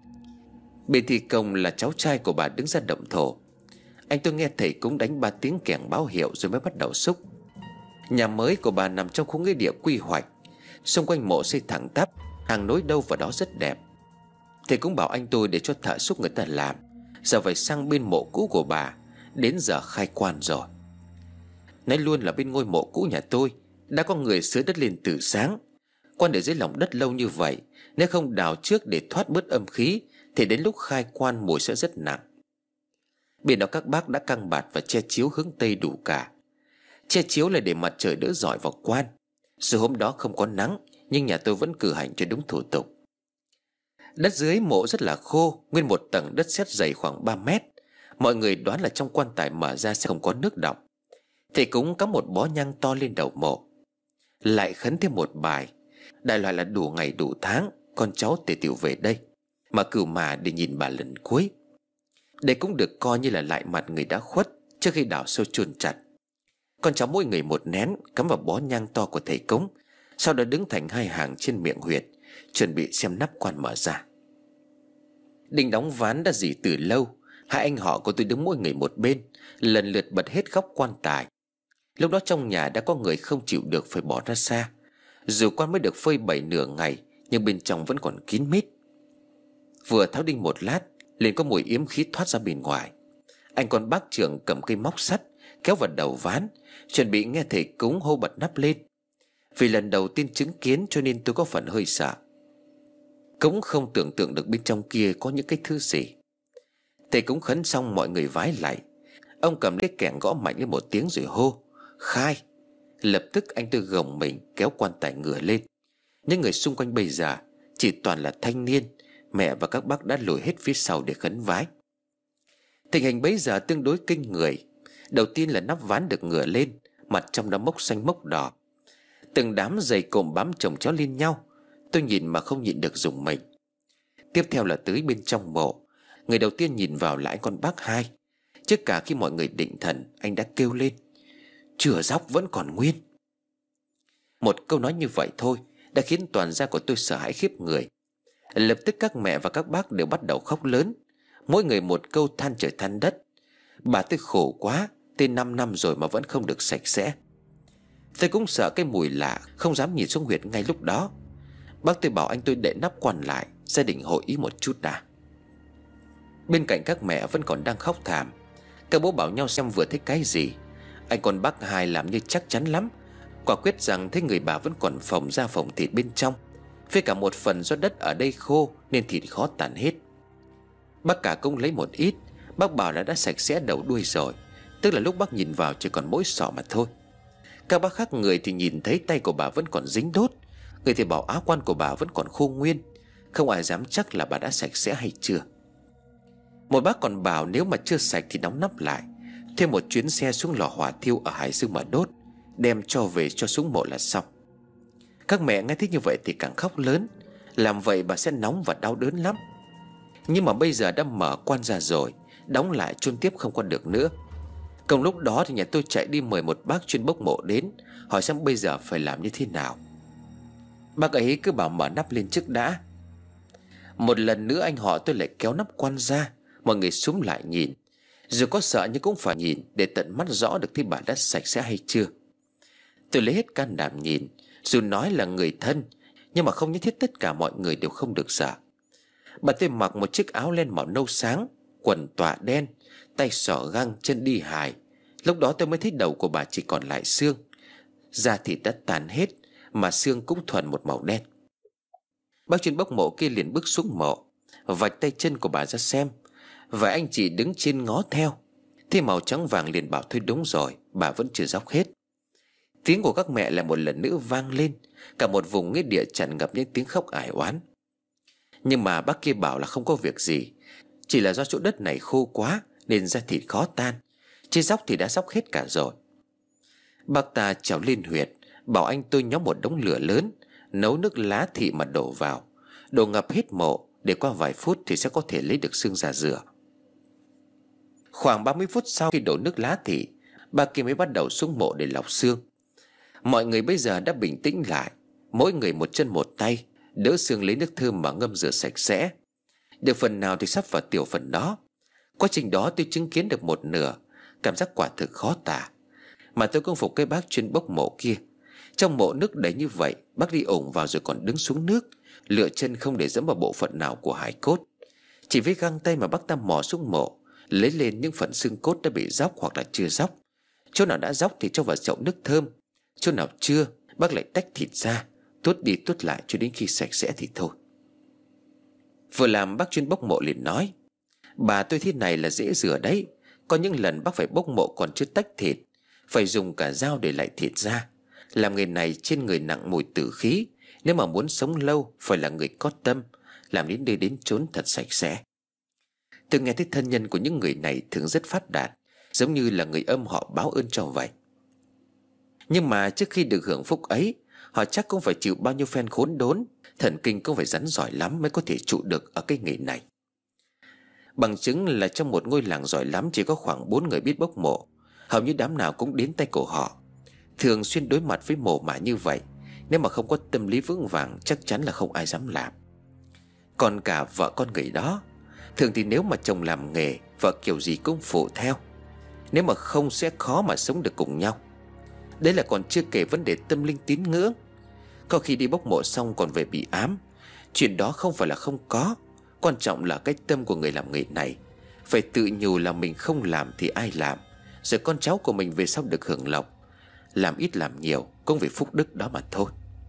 Bên thi công là cháu trai của bà đứng ra động thổ. Anh tôi nghe thầy cũng đánh 3 tiếng kèn báo hiệu rồi mới bắt đầu xúc. Nhà mới của bà nằm trong khu nghĩa địa quy hoạch. Xung quanh mộ xây thẳng tắp, hàng nối đâu vào đó rất đẹp. Thầy cũng bảo anh tôi để cho thợ xúc người ta làm. Giờ phải sang bên mộ cũ của bà, đến giờ khai quan rồi. Nói luôn là bên ngôi mộ cũ nhà tôi đã có người xới đất lên từ sáng. Quan ở dưới lòng đất lâu như vậy, nếu không đào trước để thoát bớt âm khí thì đến lúc khai quan mùi sẽ rất nặng. Bên đó các bác đã căng bạt và che chiếu hướng tây đủ cả. Che chiếu là để mặt trời đỡ rọi vào quan. Dù hôm đó không có nắng, nhưng nhà tôi vẫn cử hành cho đúng thủ tục. Đất dưới mộ rất là khô, nguyên một tầng đất sét dày khoảng 3 mét. Mọi người đoán là trong quan tài mở ra sẽ không có nước đọng. Thầy cũng cắm một bó nhang to lên đầu mộ, lại khấn thêm một bài. Đại loại là đủ ngày đủ tháng con cháu tề tiểu về đây, mà cửu mà để nhìn bà lần cuối. Đây cũng được coi như là lại mặt người đã khuất trước khi đào sâu chôn chặt. Con cháu mỗi người một nén cắm vào bó nhang to của thầy cúng, sau đó đứng thành 2 hàng trên miệng huyệt, chuẩn bị xem nắp quan mở ra. Đinh đóng ván đã dỉ từ lâu. 2 anh họ của tôi đứng mỗi người một bên, lần lượt bật hết góc quan tài. Lúc đó trong nhà đã có người không chịu được phải bỏ ra xa. Dù quan mới được phơi bày nửa ngày, nhưng bên trong vẫn còn kín mít. Vừa tháo đinh một lát, liền có mùi yếm khí thoát ra bên ngoài. Anh con bác trưởng cầm cây móc sắt kéo vào đầu ván, chuẩn bị nghe thầy cúng hô bật nắp lên. Vì lần đầu tiên chứng kiến cho nên tôi có phần hơi sợ. Cũng không tưởng tượng được bên trong kia có những cái thứ gì. Thầy cúng khấn xong mọi người vái lại. Ông cầm cái kẻng gõ mạnh lên một tiếng rồi hô khai. Lập tức anh tôi gồng mình kéo quan tài ngửa lên. Những người xung quanh bây giờ chỉ toàn là thanh niên. Mẹ và các bác đã lùi hết phía sau để khấn vái. Tình hình bấy giờ tương đối kinh người. Đầu tiên là nắp ván được ngửa lên, mặt trong đã mốc xanh mốc đỏ. Từng đám giày cộm bám chồng chéo lên nhau. Tôi nhìn mà không nhịn được rùng mình. Tiếp theo là tới bên trong mộ. Người đầu tiên nhìn vào là anh con bác hai. Trước cả khi mọi người định thần, anh đã kêu lên: "Chửa dóc vẫn còn nguyên." Một câu nói như vậy thôi đã khiến toàn gia của tôi sợ hãi khiếp người. Lập tức các mẹ và các bác đều bắt đầu khóc lớn, mỗi người một câu than trời than đất. Bà tôi khổ quá, tên 5 năm rồi mà vẫn không được sạch sẽ. Tôi cũng sợ cái mùi lạ, không dám nhìn xuống huyệt ngay lúc đó. Bác tôi bảo anh tôi để nắp quan lại, gia đình hội ý một chút đã. Bên cạnh các mẹ vẫn còn đang khóc thảm. Các bố bảo nhau xem vừa thấy cái gì. Anh con bác hai làm như chắc chắn lắm, quả quyết rằng thấy người bà vẫn còn phồng ra phồng thịt bên trong. Với cả một phần do đất ở đây khô nên thịt khó tàn hết. Bác cả cũng lấy một ít. Bác bảo là đã sạch sẽ đầu đuôi rồi, tức là lúc bác nhìn vào chỉ còn mỗi sọ mà thôi. Các bác khác người thì nhìn thấy tay của bà vẫn còn dính đốt. Người thì bảo áo quan của bà vẫn còn khô nguyên. Không ai dám chắc là bà đã sạch sẽ hay chưa. Một bác còn bảo nếu mà chưa sạch thì đóng nắp lại, thêm một chuyến xe xuống lò hỏa thiêu ở Hải Dương mà đốt, đem cho về cho xuống mộ là xong. Các mẹ nghe thích như vậy thì càng khóc lớn. Làm vậy bà sẽ nóng và đau đớn lắm. Nhưng mà bây giờ đã mở quan ra rồi, đóng lại chôn tiếp không còn được nữa. Cùng lúc đó thì nhà tôi chạy đi mời một bác chuyên bốc mộ đến, hỏi xem bây giờ phải làm như thế nào. Bác ấy cứ bảo mở nắp lên trước đã. Một lần nữa anh họ tôi lại kéo nắp quan ra. Mọi người xúm lại nhìn. Dù có sợ nhưng cũng phải nhìn để tận mắt rõ được thấy bà đã sạch sẽ hay chưa. Tôi lấy hết can đảm nhìn. Dù nói là người thân, nhưng mà không nhất thiết tất cả mọi người đều không được sợ. Bà tôi mặc một chiếc áo len màu nâu sáng, quần tọa đen, tay xỏ găng, chân đi hài. Lúc đó tôi mới thấy đầu của bà chỉ còn lại xương. Da thịt đã tàn hết, mà xương cũng thuần một màu đen. Bác chuyên bốc mộ kia liền bước xuống mộ, vạch tay chân của bà ra xem. Và anh chị đứng trên ngó theo. Thế màu trắng vàng liền bảo thôi đúng rồi, bà vẫn chưa dóc hết. Tiếng của các mẹ lại một lần nữa vang lên. Cả một vùng nghĩa địa tràn ngập những tiếng khóc ải oán. Nhưng mà bác kia bảo là không có việc gì, chỉ là do chỗ đất này khô quá nên da thịt khó tan, chứ dóc thì đã dóc hết cả rồi. Bác ta trèo lên huyệt, bảo anh tôi nhóm một đống lửa lớn, nấu nước lá thị mà đổ vào, đổ ngập hết mộ, để qua vài phút thì sẽ có thể lấy được xương ra rửa. Khoảng 30 phút sau khi đổ nước lá thị, bà kia mới bắt đầu xuống mộ để lọc xương. Mọi người bây giờ đã bình tĩnh lại, mỗi người một chân một tay, đỡ xương lấy nước thơm mà ngâm rửa sạch sẽ. Được phần nào thì sắp vào tiểu phần đó. Quá trình đó tôi chứng kiến được một nửa, cảm giác quả thực khó tả. Mà tôi cũng phục cái bác chuyên bốc mộ kia. Trong mộ nước đầy như vậy, bác đi ủng vào rồi còn đứng xuống nước, lựa chân không để dẫm vào bộ phận nào của hài cốt. Chỉ với găng tay mà bác ta mò xuống mộ, lấy lên những phần xương cốt đã bị róc hoặc là chưa róc. Chỗ nào đã róc thì cho vào chậu nước thơm, chỗ nào chưa, bác lại tách thịt ra, tuốt đi tuốt lại cho đến khi sạch sẽ thì thôi. Vừa làm bác chuyên bốc mộ liền nói: bà tôi thế này là dễ rửa đấy. Có những lần bác phải bốc mộ còn chưa tách thịt, phải dùng cả dao để lại thịt ra. Làm nghề này trên người nặng mùi tử khí, nếu mà muốn sống lâu phải là người có tâm, làm đến nơi đến chốn thật sạch sẽ. Tôi nghe thấy thân nhân của những người này thường rất phát đạt, giống như là người âm họ báo ơn cho vậy. Nhưng mà trước khi được hưởng phúc ấy, họ chắc cũng phải chịu bao nhiêu phen khốn đốn, thần kinh cũng phải rắn giỏi lắm mới có thể trụ được ở cái nghề này. Bằng chứng là trong một ngôi làng giỏi lắm chỉ có khoảng 4 người biết bốc mộ. Hầu như đám nào cũng đến tay của họ. Thường xuyên đối mặt với mồ mả như vậy, nếu mà không có tâm lý vững vàng chắc chắn là không ai dám làm. Còn cả vợ con người đó, thường thì nếu mà chồng làm nghề, vợ kiểu gì cũng phụ theo. Nếu mà không sẽ khó mà sống được cùng nhau. Đấy là còn chưa kể vấn đề tâm linh tín ngưỡng. Có khi đi bốc mộ xong còn về bị ám. Chuyện đó không phải là không có, quan trọng là cái tâm của người làm nghề này. Phải tự nhủ là mình không làm thì ai làm, rồi con cháu của mình về sau được hưởng lộc. Làm ít làm nhiều cũng vì phúc đức đó mà thôi.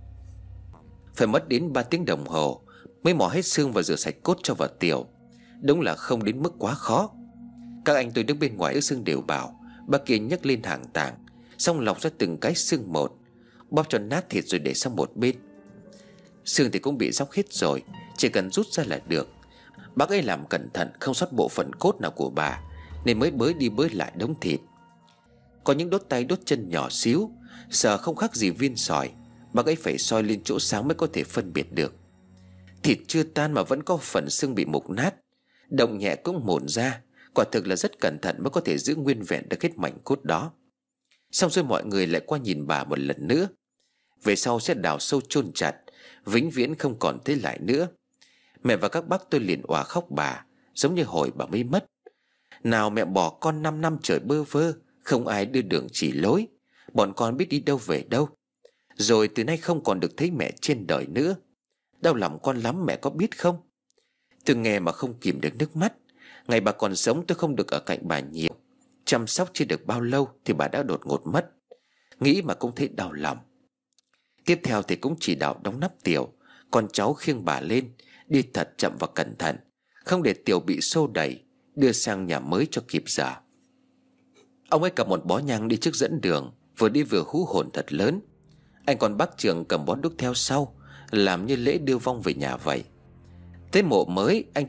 Phải mất đến 3 tiếng đồng hồ mới mò hết xương và rửa sạch cốt cho vợ Tiểu. Đúng là không đến mức quá khó. Các anh tôi đứng bên ngoài ước xương đều bảo bác kia nhấc lên hàng tảng, xong lọc ra từng cái xương một, bóp cho nát thịt rồi để sang một bên. Xương thì cũng bị róc hết rồi, chỉ cần rút ra là được. Bác ấy làm cẩn thận không sót bộ phận cốt nào của bà, nên mới bới đi bới lại đống thịt. Có những đốt tay đốt chân nhỏ xíu, sợ không khác gì viên sỏi. Bác ấy phải soi lên chỗ sáng mới có thể phân biệt được. Thịt chưa tan mà vẫn có phần xương bị mục nát, động nhẹ cũng mồn ra. Quả thực là rất cẩn thận mới có thể giữ nguyên vẹn được hết mảnh cốt đó. Xong rồi mọi người lại qua nhìn bà một lần nữa. Về sau sẽ đào sâu chôn chặt, vĩnh viễn không còn thấy lại nữa. Mẹ và các bác tôi liền òa khóc bà, giống như hồi bà mới mất. Nào mẹ bỏ con 5 năm trời bơ vơ, không ai đưa đường chỉ lối, bọn con biết đi đâu về đâu. Rồi từ nay không còn được thấy mẹ trên đời nữa. Đau lòng con lắm mẹ có biết không? Tôi nghe mà không kìm được nước mắt. Ngày bà còn sống tôi không được ở cạnh bà nhiều, chăm sóc chưa được bao lâu thì bà đã đột ngột mất. Nghĩ mà cũng thấy đau lòng. Tiếp theo thì cũng chỉ đạo đóng nắp Tiểu, con cháu khiêng bà lên, đi thật chậm và cẩn thận, không để Tiểu bị xô đẩy, đưa sang nhà mới cho kịp giờ. Ông ấy cầm một bó nhang đi trước dẫn đường, vừa đi vừa hú hồn thật lớn. Anh còn bác Trường cầm bó đuốc theo sau, làm như lễ đưa vong về nhà vậy. Tới mộ mới, anh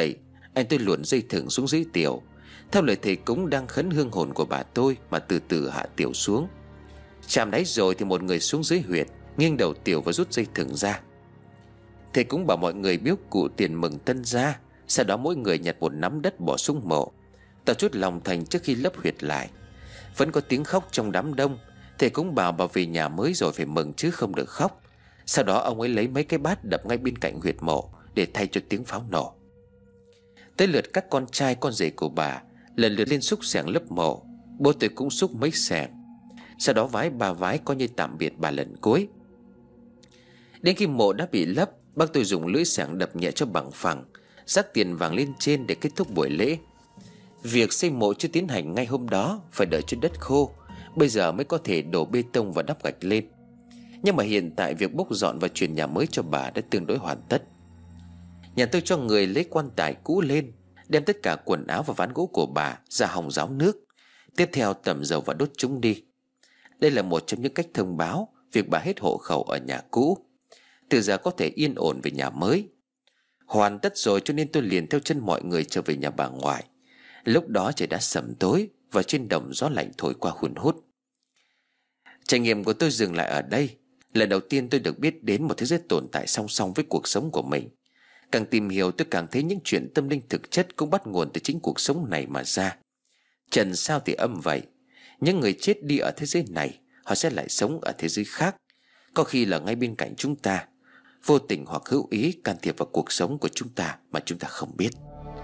tôi luồn dây thừng xuống dưới Tiểu, theo lời thầy cúng đang khấn hương hồn của bà tôi mà từ từ hạ Tiểu xuống. Chạm đáy rồi thì một người xuống dưới huyệt, nghiêng đầu Tiểu và rút dây thừng ra. Thầy cũng bảo mọi người biếu cụ tiền mừng tân gia. Sau đó mỗi người nhặt một nắm đất bỏ xuống mộ, tỏ chút lòng thành trước khi lấp huyệt lại. Vẫn có tiếng khóc trong đám đông. Thầy cũng bảo bà về nhà mới rồi phải mừng chứ không được khóc. Sau đó ông ấy lấy mấy cái bát đập ngay bên cạnh huyệt mộ để thay cho tiếng pháo nổ. Tới lượt các con trai con rể của bà Lần lượt lên xúc xẻng lấp mộ. Bố tôi cũng xúc mấy xẻng, sau đó vái 3 vái coi như tạm biệt bà lần cuối. Đến khi mộ đã bị lấp, bác tôi dùng lưỡi xẻng đập nhẹ cho bằng phẳng, rắc tiền vàng lên trên để kết thúc buổi lễ. Việc xây mộ chưa tiến hành ngay hôm đó, phải đợi cho đất khô, bây giờ mới có thể đổ bê tông và đắp gạch lên. Nhưng mà hiện tại việc bốc dọn và chuyển nhà mới cho bà đã tương đối hoàn tất. Nhà tôi cho người lấy quan tài cũ lên, đem tất cả quần áo và ván gỗ của bà ra hòng ráo nước. Tiếp theo tẩm dầu và đốt chúng đi. Đây là một trong những cách thông báo việc bà hết hộ khẩu ở nhà cũ, từ giờ có thể yên ổn về nhà mới. Hoàn tất rồi cho nên tôi liền theo chân mọi người trở về nhà bà ngoại. Lúc đó trời đã sẩm tối và trên đồng gió lạnh thổi qua hun hút. Trải nghiệm của tôi dừng lại ở đây. Lần đầu tiên tôi được biết đến một thế giới tồn tại song song với cuộc sống của mình. Càng tìm hiểu tôi càng thấy những chuyện tâm linh thực chất cũng bắt nguồn từ chính cuộc sống này mà ra. Trần sao thì âm vậy. Những người chết đi ở thế giới này, họ sẽ lại sống ở thế giới khác, có khi là ngay bên cạnh chúng ta, vô tình hoặc hữu ý can thiệp vào cuộc sống của chúng ta mà chúng ta không biết.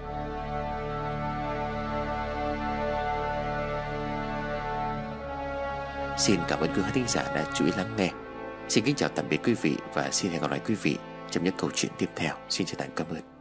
Xin cảm ơn quý khán thính giả đã chú ý lắng nghe. Xin kính chào tạm biệt quý vị và xin hẹn gặp lại quý vị trong những câu chuyện tiếp theo. Xin chân thành cảm ơn.